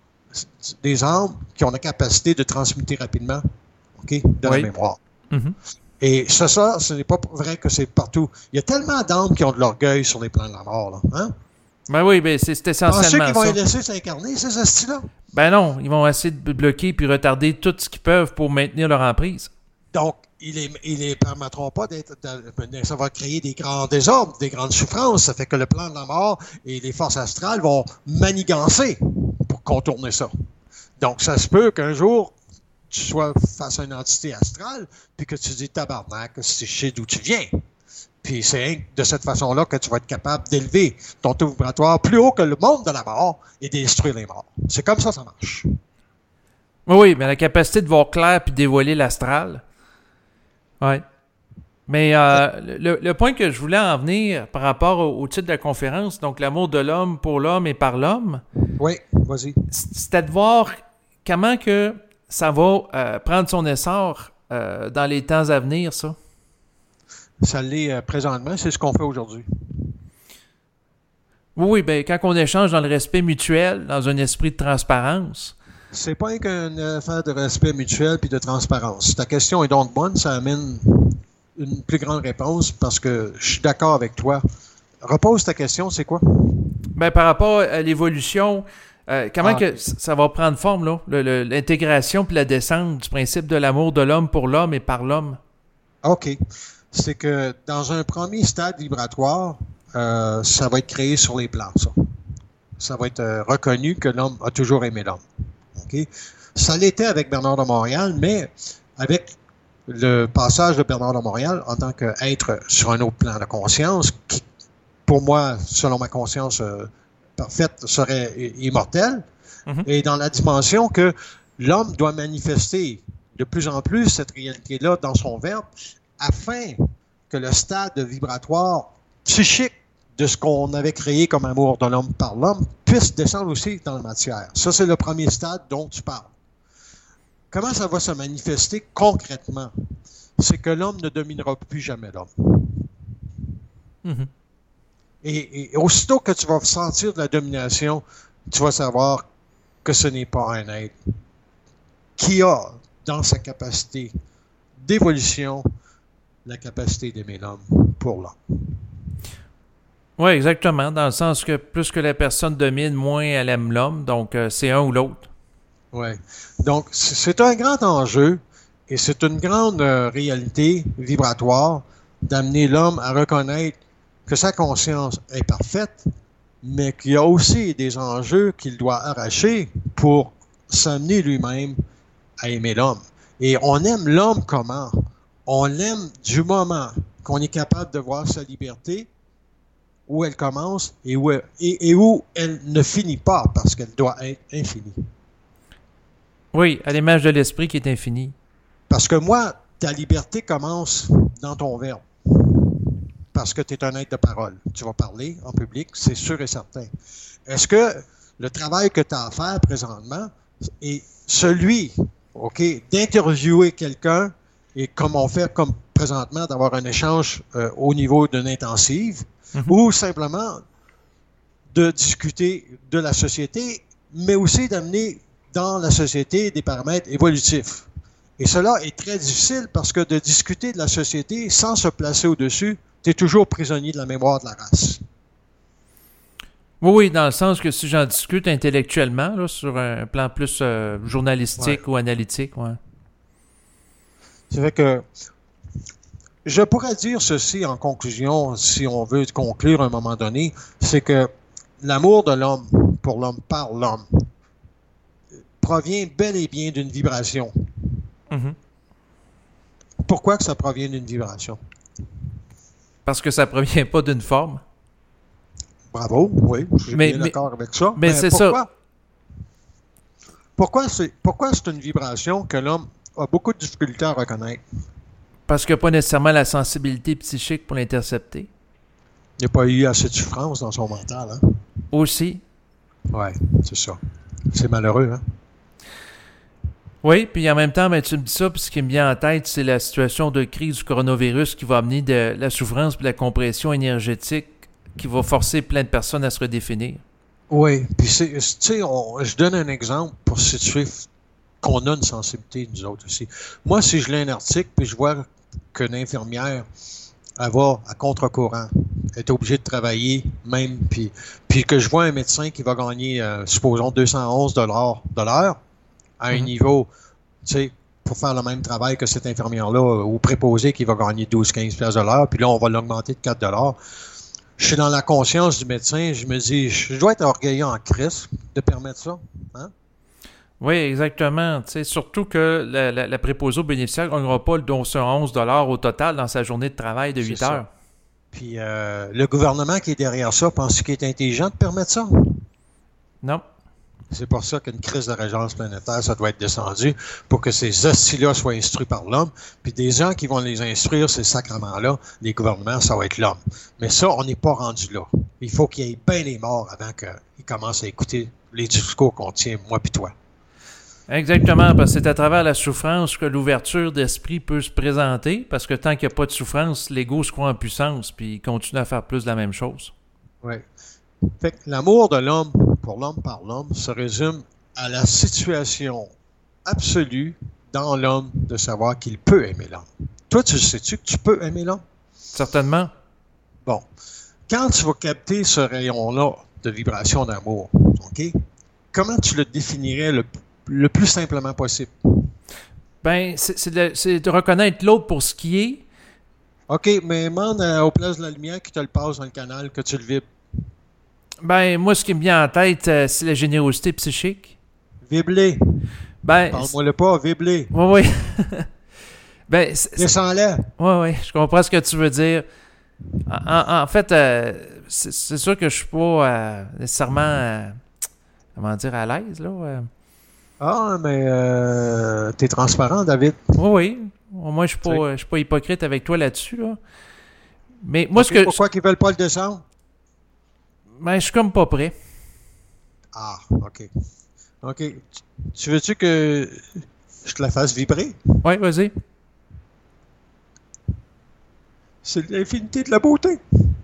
des âmes qui ont la capacité de transmuter rapidement, OK, de oui. la mémoire. Mm-hmm. Et ça, ça, ce n'est pas vrai que c'est partout. Il y a tellement d'âmes qui ont de l'orgueil sur les plans de la mort, là, hein? Ben oui, ben c'est, c'est essentiellement ça. Pensez qu'ils vont les laisser s'incarner, ces hosties-là? Ben non, ils vont essayer de bloquer puis retarder tout ce qu'ils peuvent pour maintenir leur emprise. Donc, ils ne les, ils les permettront pas d'être... De, ça va créer des grands désordres, des grandes souffrances. Ça fait que le plan de la mort et les forces astrales vont manigancer pour contourner ça. Donc, ça se peut qu'un jour, tu sois face à une entité astrale puis que tu dis « Tabarnak, c'est chez d'où tu viens ». Puis c'est de cette façon-là que tu vas être capable d'élever ton taux vibratoire plus haut que le monde de la mort et de détruire les morts. C'est comme ça que ça marche. Oui, mais la capacité de voir clair puis dévoiler l'astral. Oui. Mais euh, le, le point que je voulais en venir par rapport au, au titre de la conférence, donc l'amour de l'homme pour l'homme et par l'homme. Oui. vas-y. C'était de voir comment que ça va euh, prendre son essor euh, dans les temps à venir, ça. Ça l'est euh, présentement, c'est ce qu'on fait aujourd'hui. Oui, oui, ben quand on échange dans le respect mutuel, dans un esprit de transparence. C'est pas qu'une affaire de respect mutuel puis de transparence. Ta question est donc bonne, ça amène une plus grande réponse parce que je suis d'accord avec toi. Repose ta question, c'est quoi? Ben, par rapport à l'évolution, euh, comment Ah, que ok. ça va prendre forme, là, le- le- l'intégration puis la descente du principe de l'amour de l'homme pour l'homme et par l'homme? OK. C'est que dans un premier stade vibratoire, euh, ça va être créé sur les plans, ça. Ça va être euh, reconnu que l'homme a toujours aimé l'homme. OK? Ça l'était avec Bernard de Montréal, mais avec le passage de Bernard de Montréal en tant qu'être sur un autre plan de conscience, qui, pour moi, selon ma conscience euh, parfaite, serait i- immortel, Mhm. et dans la dimension que l'homme doit manifester de plus en plus cette réalité-là dans son verbe, afin que le stade vibratoire psychique de ce qu'on avait créé comme amour de l'homme par l'homme puisse descendre aussi dans la matière. Ça, c'est le premier stade dont tu parles. Comment ça va se manifester concrètement? C'est que l'homme ne dominera plus jamais l'homme. Mhm. Et, et aussitôt que tu vas sentir de la domination, tu vas savoir que ce n'est pas un être qui a dans sa capacité d'évolution la capacité d'aimer l'homme pour l'homme. Oui, exactement, dans le sens que plus que la personne domine, moins elle aime l'homme, donc euh, c'est un ou l'autre. Oui. Donc, c- c'est un grand enjeu et c'est une grande euh, réalité vibratoire d'amener l'homme à reconnaître que sa conscience est parfaite, mais qu'il y a aussi des enjeux qu'il doit arracher pour s'amener lui-même à aimer l'homme. Et on aime l'homme comment? On l'aime du moment qu'on est capable de voir sa liberté, où elle commence et où elle, et, et où elle ne finit pas, parce qu'elle doit être infinie. Oui, à l'image de l'esprit qui est infini. Parce que moi, ta liberté commence dans ton verbe. Parce que tu es un être de parole. Tu vas parler en public, c'est sûr et certain. Est-ce que le travail que tu as à faire présentement est celui, OK, d'interviewer quelqu'un et comme on fait comme présentement, d'avoir un échange euh, au niveau d'une intensive, mm-hmm. ou simplement de discuter de la société, mais aussi d'amener dans la société des paramètres évolutifs. Et cela est très difficile parce que de discuter de la société sans se placer au-dessus, tu es toujours prisonnier de la mémoire de la race. Oui, oui, dans le sens que si j'en discute intellectuellement, là, sur un plan plus euh, journalistique ouais. ou analytique, ouais. Ça fait que je pourrais dire ceci en conclusion, si on veut conclure à un moment donné, c'est que l'amour de l'homme pour l'homme par l'homme provient bel et bien d'une vibration. Mm-hmm. Pourquoi que ça provient d'une vibration? Parce que ça ne provient pas d'une forme. Bravo, oui, je suis mais, bien mais, d'accord avec ça. Mais, mais c'est pourquoi? ça. Pourquoi c'est, pourquoi c'est une vibration que l'homme a beaucoup de difficultés à reconnaître? Parce qu'il n'y a pas nécessairement la sensibilité psychique pour l'intercepter. Il n'y a pas eu assez de souffrance dans son mental, hein? Aussi. Oui, c'est ça. C'est malheureux, hein? Oui, puis en même temps, ben, tu me dis ça, puis ce qui me vient en tête, c'est la situation de crise du coronavirus qui va amener de la souffrance et de la compression énergétique qui va forcer plein de personnes à se redéfinir. Oui, puis c'est, tu sais, je donne un exemple pour situer qu'on a une sensibilité, nous autres aussi. Moi, si je lis un article, puis je vois qu'une infirmière, elle va à contre-courant, elle est obligée de travailler même, puis, puis que je vois un médecin qui va gagner, euh, supposons, deux cent onze dollars de l'heure, à un mm-hmm. niveau, tu sais, pour faire le même travail que cette infirmière-là, ou préposé qui va gagner douze à quinze piastres de l'heure, puis là, on va l'augmenter de quatre dollars. Je suis dans la conscience du médecin, je me dis, je dois être orgueilleux en Christ de permettre ça. Hein? Oui, exactement. Tu sais, surtout que la, la, la préposée au bénéficiaire ne gagnera pas le deux cent onze dollars au total dans sa journée de travail de huit heures. Puis euh, le gouvernement qui est derrière ça, pense qu'il est intelligent de permettre ça? Non. C'est pour ça qu'une crise de régence planétaire, ça doit être descendu pour que ces hosties-là soient instruits par l'homme. Puis des gens qui vont les instruire, ces sacrements-là, les gouvernements, ça va être l'homme. Mais ça, on n'est pas rendu là. il faut qu'il y ait bien les morts avant qu'il commence à écouter les discours qu'on tient, moi puis toi. Exactement, parce que c'est à travers la souffrance que l'ouverture d'esprit peut se présenter, parce que tant qu'il n'y a pas de souffrance, l'ego se croit en puissance, puis il continue à faire plus de la même chose. Oui. Fait que l'amour de l'homme pour l'homme par l'homme se résume à la situation absolue dans l'homme de savoir qu'il peut aimer l'homme. Toi, tu sais-tu que tu peux aimer l'homme? Certainement. Bon. Quand tu vas capter ce rayon-là de vibration d'amour, OK? Comment tu le définirais le, le plus simplement possible? Ben, c'est, c'est, de, c'est de reconnaître l'autre pour ce qui est. OK, mais demande à- au place de la lumière qui te le passe dans le canal, que tu le vibres. Ben, moi, ce qui me vient en tête, euh, c'est la générosité psychique. Vibler. Ben, Parle-moi le pas, vibler. oui, oui. ben, c'est, c'est, Descends-la. oui, oui, je comprends ce que tu veux dire. En, en, en fait, euh, c'est, c'est sûr que je suis pas euh, nécessairement, euh, comment dire, à l'aise, là. euh. Ah, mais euh, t'es transparent, David. Oui, oui. Au moins, je suis pas, Oui. euh, je suis pas hypocrite avec toi là-dessus, là. Mais moi, OK, ce que... pourquoi qu'ils veulent pas le descendre? Ben, je suis comme pas prêt. Ah, OK. OK. Tu- Tu veux-tu que je te la fasse vibrer? Oui, vas-y. C'est l'infinité de la beauté.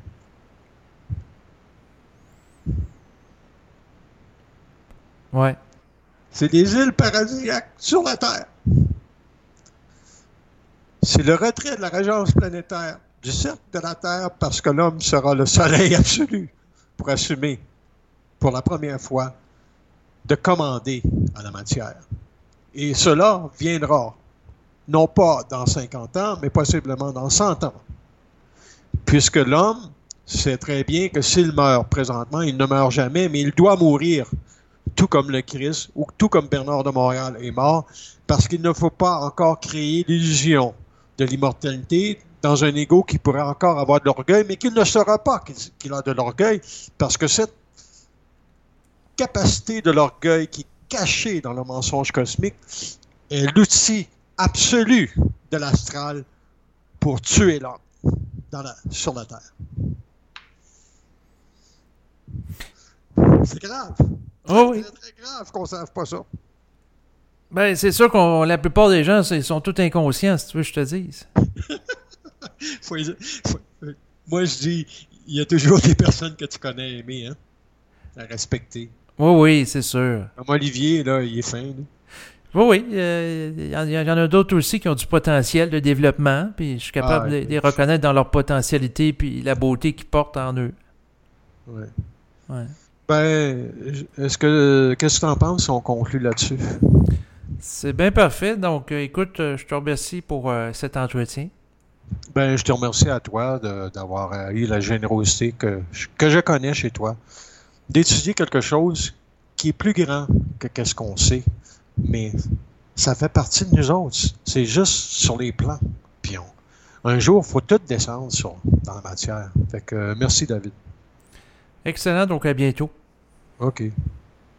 Ouais. C'est des îles paradisiaques sur la Terre. C'est le retrait de la régence planétaire du cercle de la Terre parce que l'homme sera le soleil absolu pour assumer, pour la première fois, de commander à la matière. Et cela viendra, non pas dans cinquante ans, mais possiblement dans cent ans. Puisque l'homme sait très bien que s'il meurt présentement, il ne meurt jamais, mais il doit mourir, tout comme le Christ, ou tout comme Bernard de Montréal est mort, parce qu'il ne faut pas encore créer l'illusion de l'immortalité dans un ego qui pourrait encore avoir de l'orgueil, mais qu'il ne saura pas qu'il, qu'il a de l'orgueil, parce que cette capacité de l'orgueil qui est cachée dans le mensonge cosmique est l'outil absolu de l'astral pour tuer l'homme dans la, sur la Terre. C'est grave. Oh oui. C'est très grave qu'on ne sache pas ça. Ben, c'est sûr que la plupart des gens, ils sont tous inconscients, si tu veux que je te dise. Faut, faut, moi, je dis, il y a toujours des personnes que tu connais aimées, hein, à respecter. Oui, oui, c'est sûr. Comme Olivier, là, il est fin. Là. Oui, oui. Il euh, y, y, y en a d'autres aussi qui ont du potentiel de développement, puis je suis capable Ah, de, de les reconnaître dans leur potentialité, puis la beauté qu'ils portent en eux. Ouais. Ouais. Ben, est-ce que, qu'est-ce que tu en penses si on conclut là-dessus? C'est bien parfait. Donc, euh, écoute, euh, je te remercie pour euh, cet entretien. Ben, je te remercie à toi de, d'avoir euh, eu la générosité que, que je connais chez toi, d'étudier quelque chose qui est plus grand que qu'est-ce qu'on sait, mais ça fait partie de nous autres. C'est juste sur les plans. Puis on, un jour, il faut tout descendre sur, dans la matière. Fait que euh, merci, David. Excellent, donc à bientôt. OK.